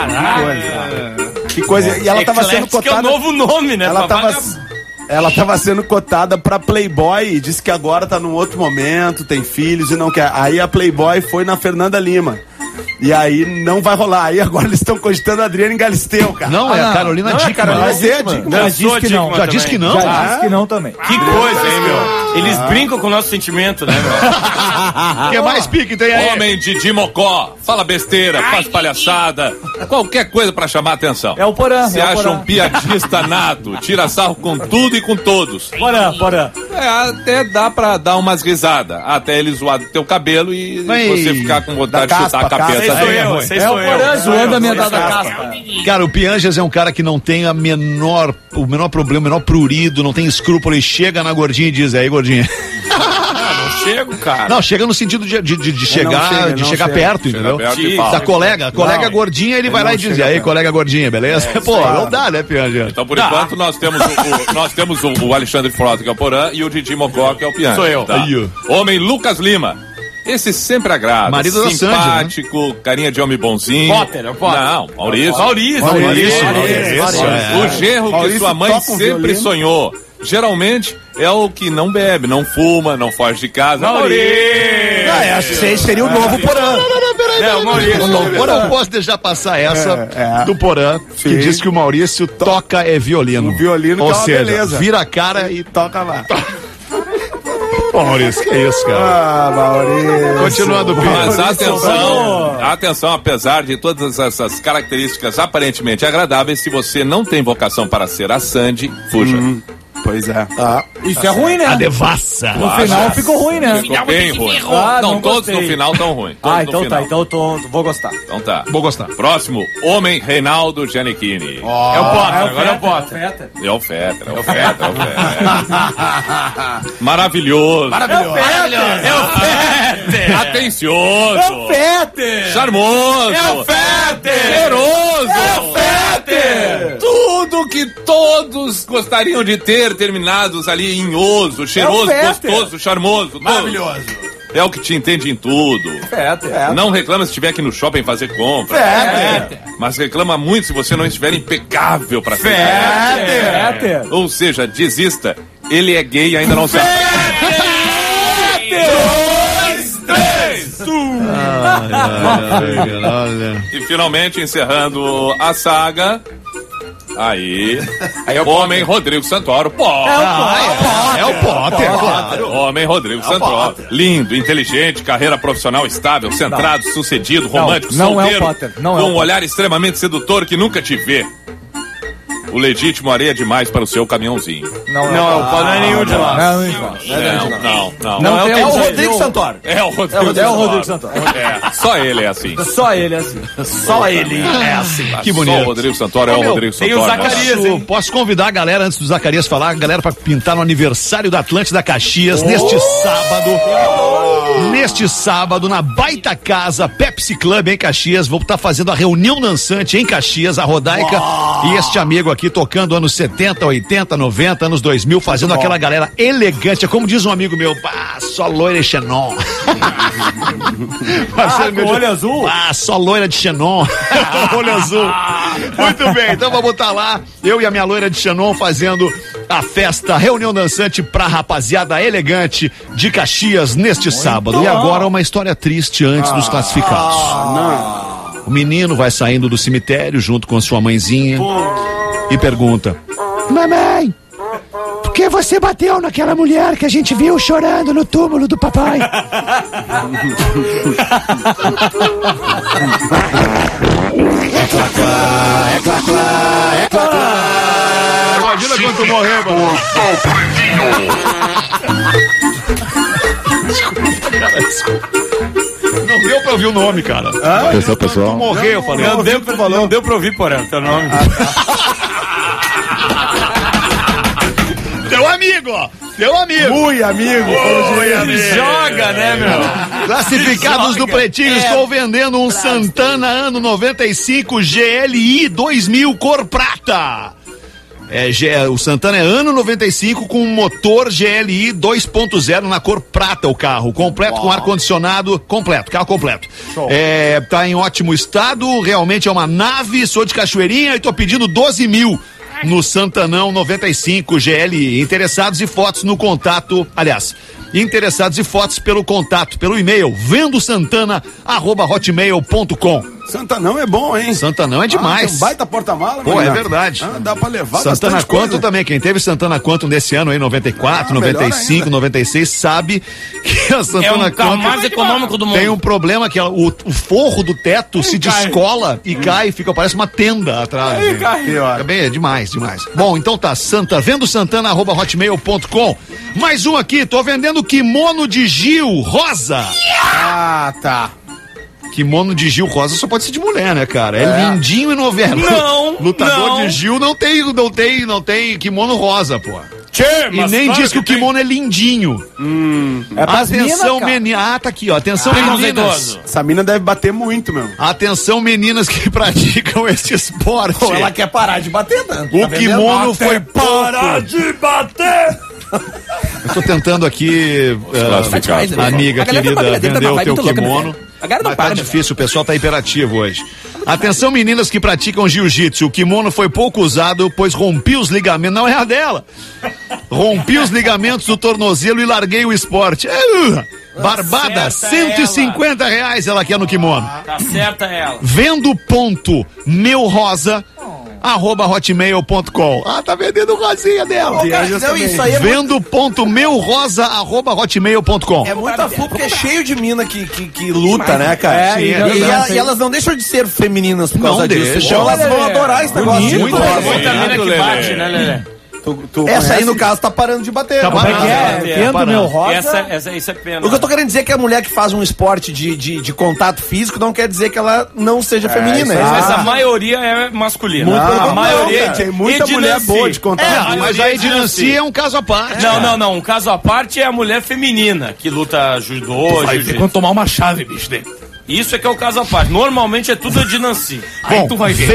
Que coisa. E ela tava sendo Eclético é o cotada. novo nome, né? Ela pra tava, vagab- ela tava sendo cotada pra Playboy e disse que agora tá num outro momento, tem filhos e não quer. Aí a Playboy foi na Fernanda Lima. E aí não vai rolar. Aí agora eles estão cogitando a Adriane Galisteu, cara. Não, é a Carolina Não é a Dickman. Carolina Mas é, Dickman. Já disse que não. Já disse que não? Já disse que não também. Que coisa, hein, meu? Eles brincam com o nosso sentimento, né, meu? O que mais pique tem aí? Homem de Mocó, fala besteira, faz palhaçada, qualquer coisa pra chamar a atenção. É o Porã. Se é o acha Porã. um piadista nato, tira sarro com tudo e com todos. Porã. É, até dá pra dar umas risadas, até ele zoar do teu cabelo e Ei, você ficar com vontade da de chutar a caspa, cabeça Vocês sou dele. eu, vocês É o sou eu. Porã zoando a minha Vocês dada sou eu. caspa. Cara, o Pianjas é um cara que não tem o menor problema, o menor prurido, não tem escrúpulo e chega na gordinha e diz, aí gordinha. Não chego, cara. Não, chega no sentido de chegar, não chega. perto, entendeu? perto e Sim. fala. Da colega, a colega gordinha, ele vai lá e diz, e aí colega gordinha, beleza? Pô, não dá, né, Pianjas? Então, por enquanto, nós temos o Alexandre Frota, que é o Porã, e o Didi Mocó, que é o Piano. Sou eu. Tá? Aí, Homem Lucas Lima. Esse sempre agrada. Marido da Sandy, simpático, carinha de homem bonzinho. Potter, é o Potter. Não, Maurício. Maurício, é. O genro que Maurício sua mãe toca um sempre violino. sonhou. Geralmente é o que não bebe, não fuma, não foge de casa. Acho que esse seria o novo Porã. É, o Maurício. Eu não posso deixar passar essa do Porã, que Sim. diz que o Maurício toca violino. O violino Ou que é uma seja, beleza. vira a cara e... Toca lá. Pô, Maurício, que isso, cara? Ah, Maurício. Continuando, Mas Pedro. atenção, apesar de todas essas características aparentemente agradáveis, se você não tem vocação para ser a Sandy, fuja. Pois é. Isso é ruim, né? A devassa. No final ficou ruim, né? Ficou bem ruim. Ah, não, não todos no gostei. final tão ruim. Todos Ah, no então final. tá. Então eu vou gostar. Então tá. Vou gostar. Próximo, Homem Reinaldo Giannichini. É o Potter, agora é o Potter. É o Fetter. Maravilhoso. É o Fetter. Atencioso. Peter! Charmoso. É o Fetter. Cheiroso. É o Fetter. Tudo que todos gostariam de ter terminados ali em oso, cheiroso, É o Fetter. gostoso, charmoso. Maravilhoso. É o que te entende em tudo. Peter. Não reclama se estiver aqui no shopping fazer compra. Mas reclama muito se você não estiver impecável pra ser. Peter! Ou seja, desista. Ele é gay e ainda não sabe. E finalmente encerrando a saga. Aí o homem Rodrigo Santoro. É o Potter, claro. Homem Rodrigo Santoro. Lindo, inteligente, carreira profissional estável, centrado, sucedido, romântico, não é o solteiro. Potter, não com é o um Potter. olhar extremamente sedutor que nunca te vê. O legítimo areia demais para o seu caminhãozinho. Não, o Paulo não é nenhum de lá. Não. tem É o o Rodrigo Santoro. É o Rodrigo Santoro. Só ele é assim. Só ele é assim. Só ele é assim. Que Só bonito. o Rodrigo Santoro é o Rodrigo tem Santoro. o Zacarias, hein? Posso convidar a galera, antes do Zacarias falar, a galera pra pintar no aniversário da Atlântida Caxias, neste sábado, na Baita Casa Pepsi Club em Caxias. Vou estar fazendo a reunião dançante em Caxias, a Rodaica e este amigo aqui tocando anos 70, 80, 90, anos 2000, fazendo aquela galera elegante. É como diz um amigo meu, só loira e xenon. Com olho azul? Só loira de xenon. Olho azul. Muito bem, então vamos botar lá, eu e a minha loira de xenon fazendo a festa, reunião dançante pra rapaziada elegante de Caxias neste sábado. E agora uma história triste antes dos classificados. O menino vai saindo do cemitério junto com sua mãezinha e pergunta: mamãe, por que você bateu naquela mulher que a gente viu chorando no túmulo do papai? Imagina quando tu morrer, mano. Não deu pra ouvir o nome, cara. Pessoal. Tu morreu, eu falei. Não deu pra ouvir, Porã, teu nome. Teu amigo, ó. Teu amigo. Ui, amigo. Joga, né, meu? Classificados do Pretinho, estou vendendo um Santana ano 95 GLI 2000 cor prata. O Santana é ano 95 com motor GLI 2.0 na cor prata, o carro. Completo com ar-condicionado, carro completo. Tá em ótimo estado, realmente é uma nave, sou de Cachoeirinha e tô pedindo 12 mil no Santanão 95 GLI. Interessados e fotos no contato, interessados e fotos pelo contato, pelo e-mail, vendosantana@hotmail.com. Santanão é bom, hein? Santanão é demais. Tem um baita porta-mala, Pô, é verdade. Dá pra levar Santana bastante Quantum coisa. também. Quem teve Santana Quantum desse ano aí, 94, 95, 96, sabe que a Santana É um carro Quantum mais econômico do mundo. tem um problema que o forro do teto se descola e cai, parece uma tenda atrás. É demais. Bom, então tá, vendosantana@hotmail.com. Mais um aqui, tô vendendo kimono de Gil rosa. Ah, tá. Kimono de Gil rosa só pode ser de mulher, né, cara? É lindinho e novela. Não, Lutador não. de Gil não tem kimono rosa, pô. E nem diz que o kimono é lindinho. É pras Atenção, minas, meninas. Tá aqui, ó. Atenção, meninas. Essa mina deve bater muito, meu. Atenção, meninas que praticam este esporte. Pô, ela quer parar de bater, né? O kimono foi Parar de bater! Eu tô tentando aqui, amiga querida, vender o teu kimono. Mas tá difícil, o pessoal tá hiperativo hoje. Atenção, meninas que praticam jiu-jitsu. O kimono foi pouco usado, pois rompi os ligamentos. Não é a dela. Rompi os ligamentos do tornozelo e larguei o esporte. Barbada, R$150 ela quer no kimono. Tá certa ela. Vendo.meurrosa@hotmail.com. Tá vendendo rosinha dela. Isso aí Vendo.meurrosa@hotmail.com. é muita fuga, porque é cheio de mina que luta, né, cara? É, e e elas não deixam de ser femininas por causa Não disso. deixam. Então elas vão adorar esse negócio. Muito Muita mina que bate, né, Lelê? Essa aí, no caso, tá parando de bater. Tá né? Como é que é? Vendo parando. meu rosa. Isso é pena. O que eu tô querendo dizer é que a mulher que faz um esporte de contato físico não quer dizer que ela não seja feminina. isso aí. Mas a maioria é masculina. Muito pelo a contrário, maioria cara. Tem muita e de mulher Nancy. boa de contar. Mas aí de Nancy é um caso à parte. Não. Um caso à parte é a mulher feminina que luta judô, Vai ter jiu-jitsu. quando tomar uma chave, bicho, dele. Isso é que é o caso à parte. Normalmente é tudo de Nancy. Bom, tu vai ver.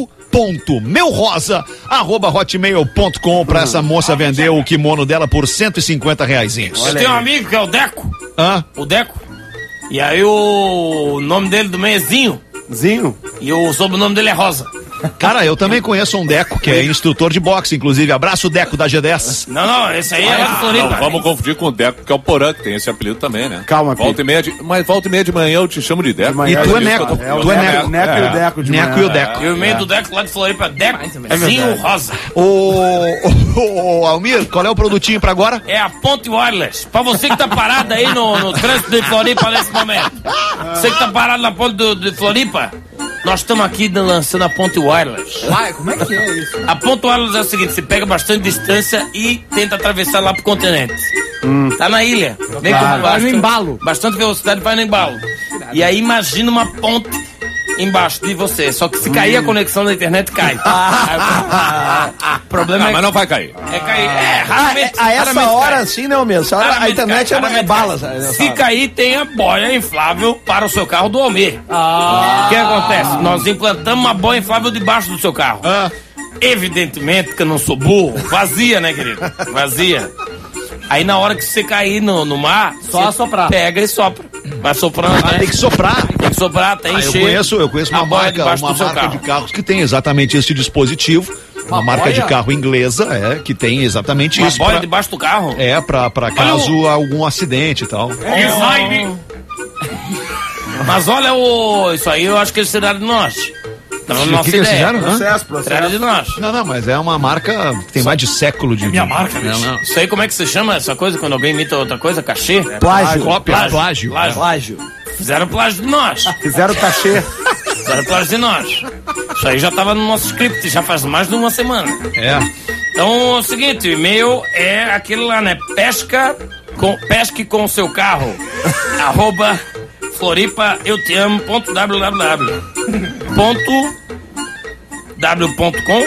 vendo.meurrosa@hotmail.com pra essa moça vender o kimono dela por R$150. Eu tenho um amigo que é o Deco. Hã? O Deco. E aí o nome dele do meio é Zinho. Zinho? E o sobrenome dele é Rosa. Cara, eu também conheço um Deco, que é instrutor de boxe, inclusive. Abraço, Deco, da G10. Não, esse aí é lá do Floripa. Não, vamos confundir com o Deco, que é o Porã, que tem esse apelido também, né? Calma, volta e meia Mas volta e meia de manhã eu te chamo de Deco. E tu é Neco. Tu é Neco. Neco e o Deco de Neco e o Deco. E o meio do Deco lá de Floripa, Decozinho rosa. Ô, Almir, qual é o produtinho pra agora? É a Ponte Wireless. Pra você que tá parado aí no trânsito de Floripa nesse momento. Você que tá parado na ponte de Floripa, nós estamos aqui lançando a Ponte Wireless. Uai, como é que é isso? A Ponte Wireless é o seguinte, você pega bastante distância e tenta atravessar lá pro continente. Tá na ilha. Vem Vai no embalo. Bastante velocidade, vai no embalo. E aí imagina uma ponte embaixo de você. Só que se cair a conexão da internet, cai. O problema é mas não vai cair. É cair. Raramente. A essa raramente hora, cai. assim, não mesmo. A internet é bala. Se cair, tem a boia inflável para o seu carro do Almir. O que acontece? Nós implantamos uma boia inflável debaixo do seu carro. Evidentemente que eu não sou burro. Vazia, né, querido? Vazia. Aí na hora que você cair no mar, só assoprar. Pega e sopra. Vai soprando, né? Tem que soprar. Tem que soprar, tem que encher. Eu conheço uma marca de carros que tem exatamente esse dispositivo. Uma marca de carro inglesa, que tem exatamente isso. Uma boia debaixo do carro? Pra caso algum acidente e tal. Mas olha isso aí, eu acho que eles tiraram de nós. O que eles fizeram? Tiraram de nós. Não, mas é uma marca que tem mais de século de... minha marca, não. Isso aí, como é que se chama essa coisa quando alguém imita outra coisa? Cachê? Plágio. Cópia, Plágio. Fizeram plágio de nós. Fizeram cachê. Fizeram plágio de nós. Isso aí já tava no nosso script, já faz mais de uma semana. Então, é o seguinte, o e-mail é aquele lá, né? Pesque com o seu carro. @Floripa eu te amo .www.w.com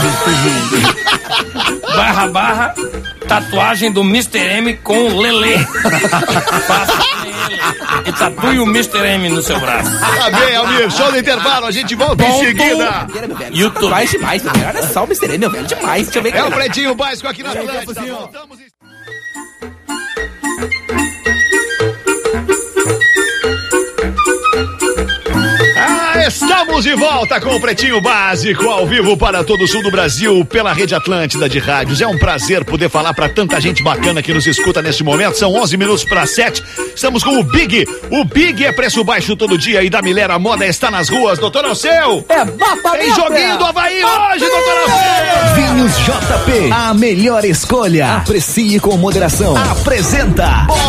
/tatuagem do Mr. M com o Lelê. Faça ele e tatue o Mr. M no seu braço. Tá bem, Almir, show do intervalo, a gente volta em seguida. YouTube. Faz demais, meu velho. Olha só o Mr. M, meu velho, demais. Deixa eu ver. É o Pretinho Básico aqui na Atlântida. Voltamos em... Estamos de volta com o Pretinho Básico, ao vivo para todo o sul do Brasil, pela Rede Atlântida de Rádios. É um prazer poder falar para tanta gente bacana que nos escuta neste momento. São 11 minutos para 7. Estamos com o Big. O Big é preço baixo todo dia e da Milera Moda está nas ruas. Doutor Alceu. Tem joguinho do Avaí hoje, doutor Alceu. Vinhos JP, a melhor escolha. Aprecie com moderação. Apresenta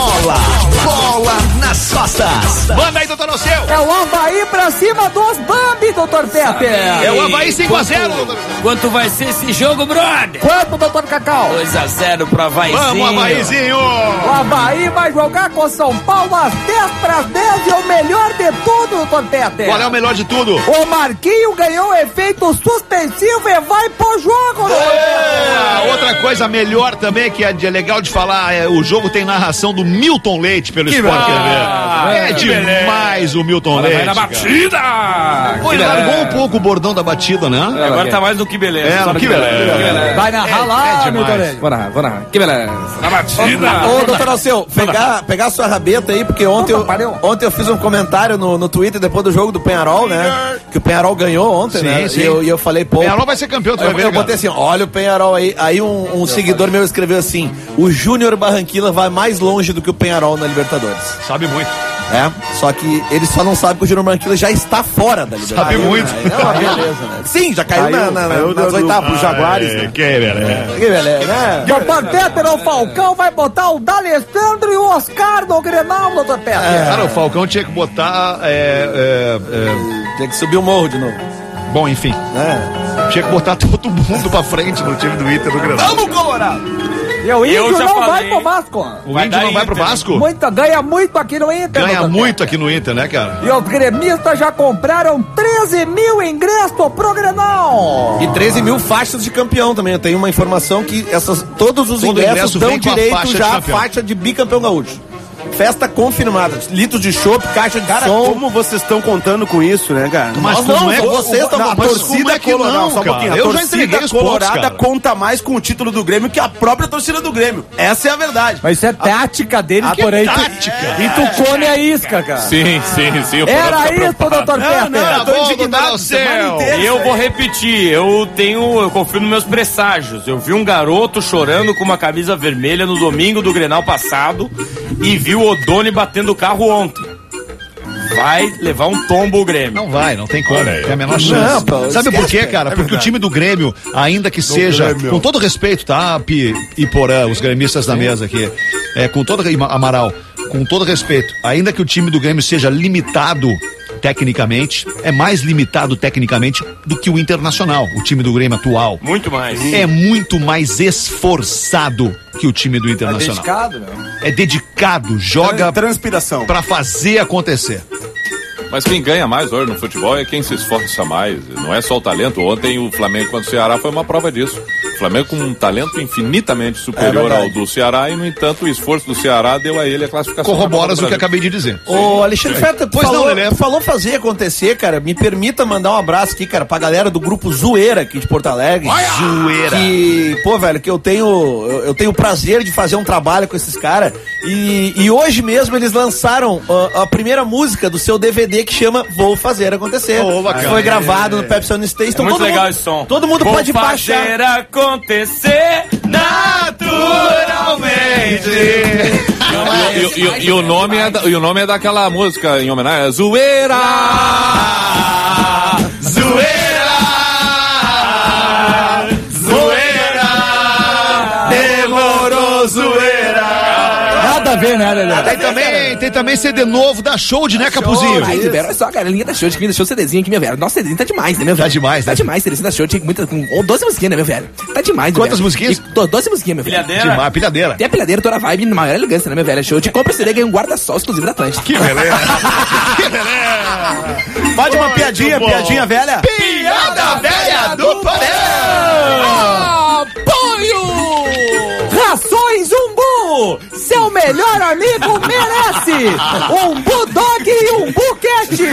Bola nas costas. Manda aí, doutor Alceu. É o Avaí pra cima dos Bambi, doutor Pepe. É o Avaí 5-0, doutor. Quanto vai ser esse jogo, brother? Quanto, doutor Cacau? 2-0 pro Avaizinho. Vamos, Avaizinho. O Avaí vai jogar com São Paulo às 10:10 e o melhor de tudo, doutor Pepe. Qual é o melhor de tudo? O Marquinho ganhou efeito suspensivo e vai pro jogo, Outra coisa melhor também, que é legal de falar, o jogo tem narração do Milton Leite pelo Sport TV. É demais o Milton Leite. Vai na batida! Pô, ele largou um pouco o bordão da batida, né? Agora tá mais do que beleza. Que beleza. Vai narrar lá, Milton Leite. Vou narrar. Que beleza. Na batida! Ô, doutor Alceu, pegar a sua rabeta aí, porque ontem eu fiz um comentário no Twitter depois do jogo do Penharol, né? Que o Penharol ganhou ontem, né? Sim. E eu falei, pô... Penharol vai ser campeão, tu vai ver, eu botei assim, olha o Penharol aí. Aí um seguidor meu escreveu assim, o Júnior Barranquilla vai mais longe do que o Penharol na Libertadores. Sabe muito. Só que ele só não sabe que o Júnior Barranquilla já está fora da Libertadores. Sabe muito. É uma beleza, né? Sim, já caiu nas oitavas, os Jaguares, né? Que beleza. Que beleza, né? Doutor Pepe, o Falcão vai botar o D'Alessandro e o Oscar no Grenal, doutor Pepe. Cara, o Falcão tinha que botar... Tem que subir o morro de novo. Bom, enfim. Tinha que botar todo mundo pra frente no time do Inter do Grenal. Vamos, Colorado! E o Índio não vai pro Vasco. O Índio não vai pro Vasco? Ganha muito aqui no Inter. Ganha muito aqui no Inter, né, cara? E os gremistas já compraram 13 mil ingressos pro Grenal. E 13 mil faixas de campeão também. Eu tenho uma informação que todos os ingressos dão direito já à faixa de bicampeão gaúcho. festa confirmada. Litros de chopp, caixa de Cara, som. como vocês estão contando com isso, né, cara? Mas Nós não é. vocês estão A contando. torcida colorada, só um pouquinho. A Eu já entreguei torcida os pontos, colorada cara. conta mais com o título do Grêmio que a própria torcida do Grêmio. Essa é a verdade. Mas isso é tática deles, porém. E tu come a isca, cara. Sim. o Era Fernando fica isso, doutor Peter. eu tô indignado. Semana inteira, Eu vou repetir, eu confio nos meus presságios. Eu vi um garoto chorando com uma camisa vermelha no domingo do Grenal passado e vi o Odoni batendo o carro ontem. Vai levar um tombo o Grêmio. Não vai, não tem como. Tem a menor Não, chance. pô, Sabe por esquece, quê, cara? é Porque o time do Grêmio, ainda que seja, com todo respeito, tá, Pi e Porã, os gremistas da mesa aqui, com todo, Amaral, com todo respeito, ainda que o time do Grêmio seja limitado tecnicamente, é mais limitado tecnicamente do que o Internacional, o time do Grêmio atual. Muito mais. É muito mais esforçado que o time do Internacional. Dedicado, meu. É dedicado, joga Transpiração. pra fazer acontecer. Mas quem ganha mais hoje no futebol é quem se esforça mais. Não é só o talento. Ontem o Flamengo contra o Ceará foi uma prova disso. O Flamengo com um talento infinitamente superior ao do Ceará e, no entanto, o esforço do Ceará deu a ele a classificação. Corroboras o que acabei de dizer. Ô, Alexandre Feta, Pois não, Lelê. falou fazer acontecer, cara. Me permita mandar um abraço aqui, cara, pra galera do grupo Zoeira aqui de Porto Alegre. Zoeira. Que, pô, velho, que eu tenho o prazer de fazer um trabalho com esses caras. E hoje mesmo eles lançaram a primeira música do seu DVD que chama Vou Fazer Acontecer. Oh, bacana. Foi gravado no Pepsi on Stage. Então, Muito todo legal mundo, esse som. Todo mundo Vou pode baixar. fazer acontecer naturalmente. E o nome é daquela música em homenagem a Zoeira! Zoeira! Zoeira! Demorou, zoeira! Nada a ver, né, Lelê? Tem também CD novo da Show de, né, Capuzinho? Ai, velho, olha só, a galerinha da Show, tinha que me deixou o CDzinho aqui, meu velho. Nossa, CDzinho tá demais, né, meu velho? Tá demais, né? Tá demais, CDzinho da Show, tinha muita, com 12 musiquinhas, né, meu velho? Tá demais, meu Quantas velho. musiquinhas? 12 musiquinhas, meu velho. Pilhadeira? Demais, pilhadeira. Tem a pilhadeira, toda a vibe, na maior elegância, né, meu velho? Show, te compra o CD e ganha um guarda-sol exclusivo da Atlântica. Que beleza! Que beleza! Pode uma piadinha velha? Piada velha do Panel! Apoio! Rações Umbu! Seu melhor amigo merece! Umbu Dog e Umbu Cat!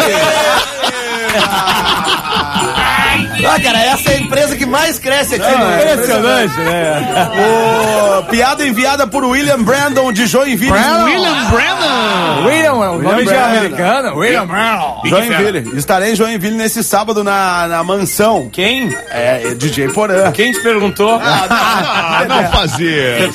Ah, cara, essa é a empresa que mais cresce aqui. Impressionante, né? Piada enviada por William Brandon de Joinville. William Brandon! William é um nome de Brandon. americano. William Brown. Joinville. Estarei em Joinville nesse sábado na mansão. Quem? É DJ Porã. Quem te perguntou? Não fazer.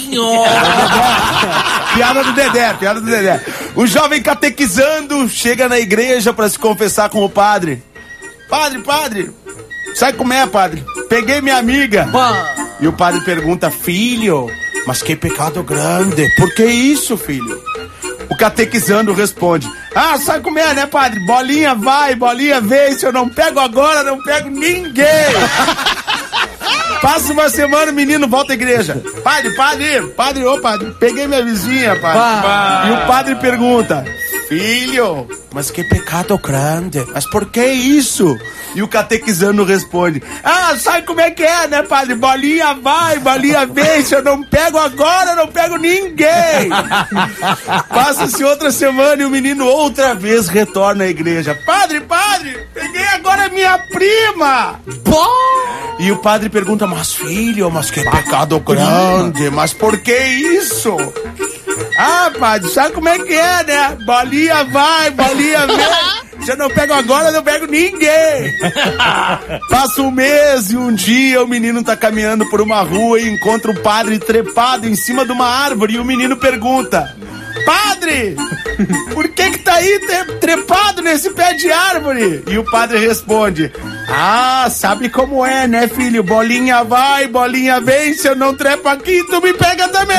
Piada do Dedé. O jovem catequizando chega na igreja pra se confessar com o padre. Padre, sabe como é, padre? Peguei minha amiga. E o padre pergunta, filho, mas que pecado grande. Por que isso, filho? O catequizando responde, sabe como é, né, padre? Bolinha vai, bolinha vem. Se eu não pego agora, não pego ninguém. Passa uma semana, o menino volta à igreja. Padre, peguei minha vizinha, padre. E o padre pergunta, filho, mas que pecado grande. Mas por que isso? E o catequizando responde, sabe como é que é, né, padre? Bolinha vai, bolinha vem. Se eu não pego agora, eu não pego ninguém. Passa-se outra semana e o menino outra vez retorna à igreja. Padre, peguei agora minha prima. E o padre pergunta, mas filho, mas que pecado grande. Mas por que isso? Padre, sabe como é que é, né? Bolinha vai, bolinha vem. Se eu não pego agora, eu não pego ninguém. Passa um mês e um dia o menino tá caminhando por uma rua e encontra o padre trepado em cima de uma árvore. E o menino pergunta, padre, por que tá aí trepado nesse pé de árvore? E o padre responde, sabe como é, né, filho? Bolinha vai, bolinha vem. Se eu não trepo aqui, tu me pega também.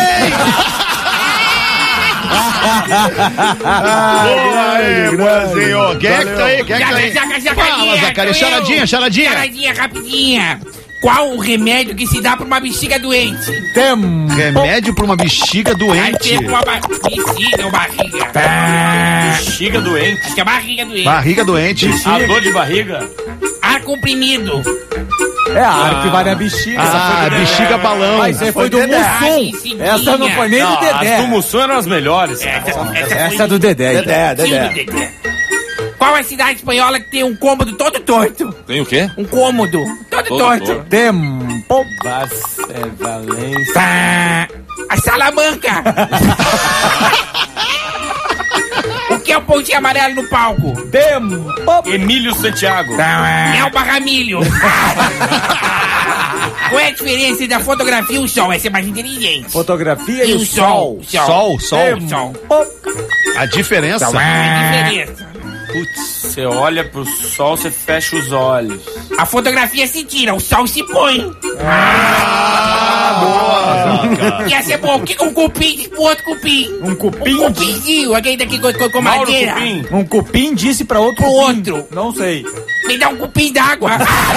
Boazinho. Quem é que tá aí? Fala, Zacarias. Charadinha. Charadinha rapidinha. Qual o remédio que se dá pra uma bexiga doente? Remédio pra uma bexiga doente. Vai ter uma bexiga ou barriga? Bexiga doente. Acho que é barriga doente. Barriga doente. A dor de barriga? A ar comprimido. É a ar que vai na bexiga. bexiga balão. Mas essa foi do Mussum. Essa não foi nem do Dedé. As do Mussum eram as melhores. Essa é do Dedé. Dedé. Qual é a cidade espanhola que tem um cômodo todo torto? Tem o quê? Um cômodo todo torto. Tempo. Valência. Tá. A Salamanca. O que é o pontinho amarelo no palco? Emílio Santiago. É o Barramilho. Qual é a diferença da fotografia e o sol? Essa é mais inteligente. Fotografia E o sol. Sol. Sol. A diferença? A diferença. Putz, você olha pro sol, você fecha os olhos. A fotografia se tira, o sol se põe. Boa. E essa é bom. O que um cupim diz pro outro cupim? Um cupim? Um cupinzinho, alguém daqui com Mauro madeira. Cupim. Um cupim disse pra outro Pro cupim. outro. Não sei. Me dá um cupim d'água.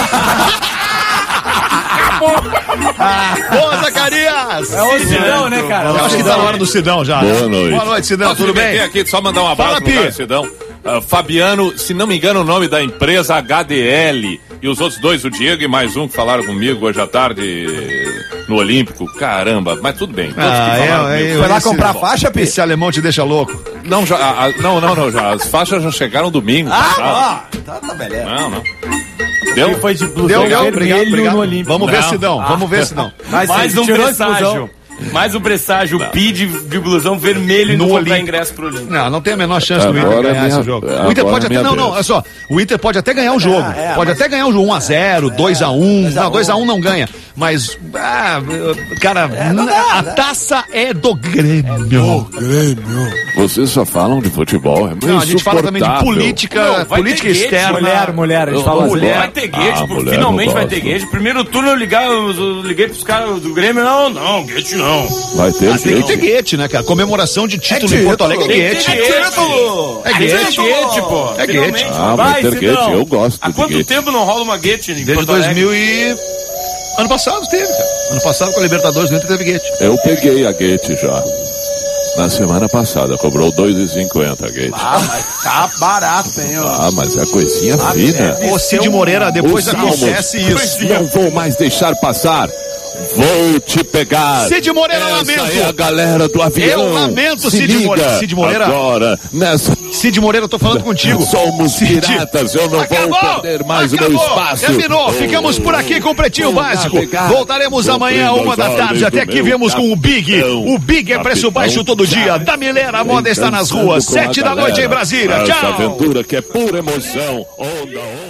Acabou. Boa, Zacarias! É o Sidão, né, cara? Eu acho que tá na hora do Sidão já. Boa noite. Boa noite, Sidão. Tudo bem? Aqui, só mandar um abraço Fala, pro Pi. cara, Sidão. Fabiano, se não me engano, o nome da empresa HDL. E os outros dois, o Diego e mais um que falaram comigo hoje à tarde no Olímpico. Caramba, mas tudo bem. Todos que falaram comigo. Foi lá comprar faixa, Pi? Esse alemão te deixa louco. Não, já. As faixas já chegaram domingo. Tá beleza. Não. Deu? Foi de blusão Deu, vermelho no Olímpico. Vamos ver, Sidão. Vamos ver, Sidão. Mais um presságio. Mais um presságio. O Pi de blusão vermelho e No não comprar Olímpico. ingresso pro Olímpico. Não tem a menor chance do Inter Agora ganhar minha- esse jogo. O agora Inter pode até. minha Não, vez. olha só. O Inter pode até ganhar o jogo. Pode até ganhar o jogo 1x0, 2x1. Não, 2x1 não ganha. Mas, cara, a taça é do Grêmio. Vocês só falam de futebol, é muito Não, a gente fala também de insuportável. política, Não, vai política ter guete, externa. Mulher, a gente fala mulher. Vai ter guete, mulher, finalmente não vai gosto. ter guete. Primeiro turno eu liguei pros caras do Grêmio. Não, guete não. Vai ter Tem que ter gente. guete, né, cara? Comemoração de título em Porto Alegre é guete. É guete, pô. É guete. Vai ter Sidão. guete, eu gosto Há de quanto guete. tempo não rola uma guete em Desde Porto Alegre? 2000 e... Ano passado teve, cara. Ano passado com a Libertadores do Inter teve guete. Eu peguei a guete já. Na semana passada, cobrou 2,50 a guete. Mas tá barato, hein? Mas é coisinha fina. Ô, Cid Moreira, depois Os acontece salmos, isso. Não vou mais deixar passar. Vou te pegar. Cid Moreira, Essa lamento. é a galera do avião. Eu lamento, Se Cid liga Moreira. Cid Moreira. Agora, nessa... Cid Moreira, eu tô falando contigo. Somos Cid. piratas, eu não vou perder mais o meu espaço. Terminou. Ficamos por aqui com o Pretinho Básico. Voltaremos amanhã, 1h da tarde. Até aqui viemos com o Big. O Big é preço baixo todo dia. Da Milera, a moda está nas ruas. 7 da noite em Brasília. Essa Tchau. aventura que é pura emoção. Onda.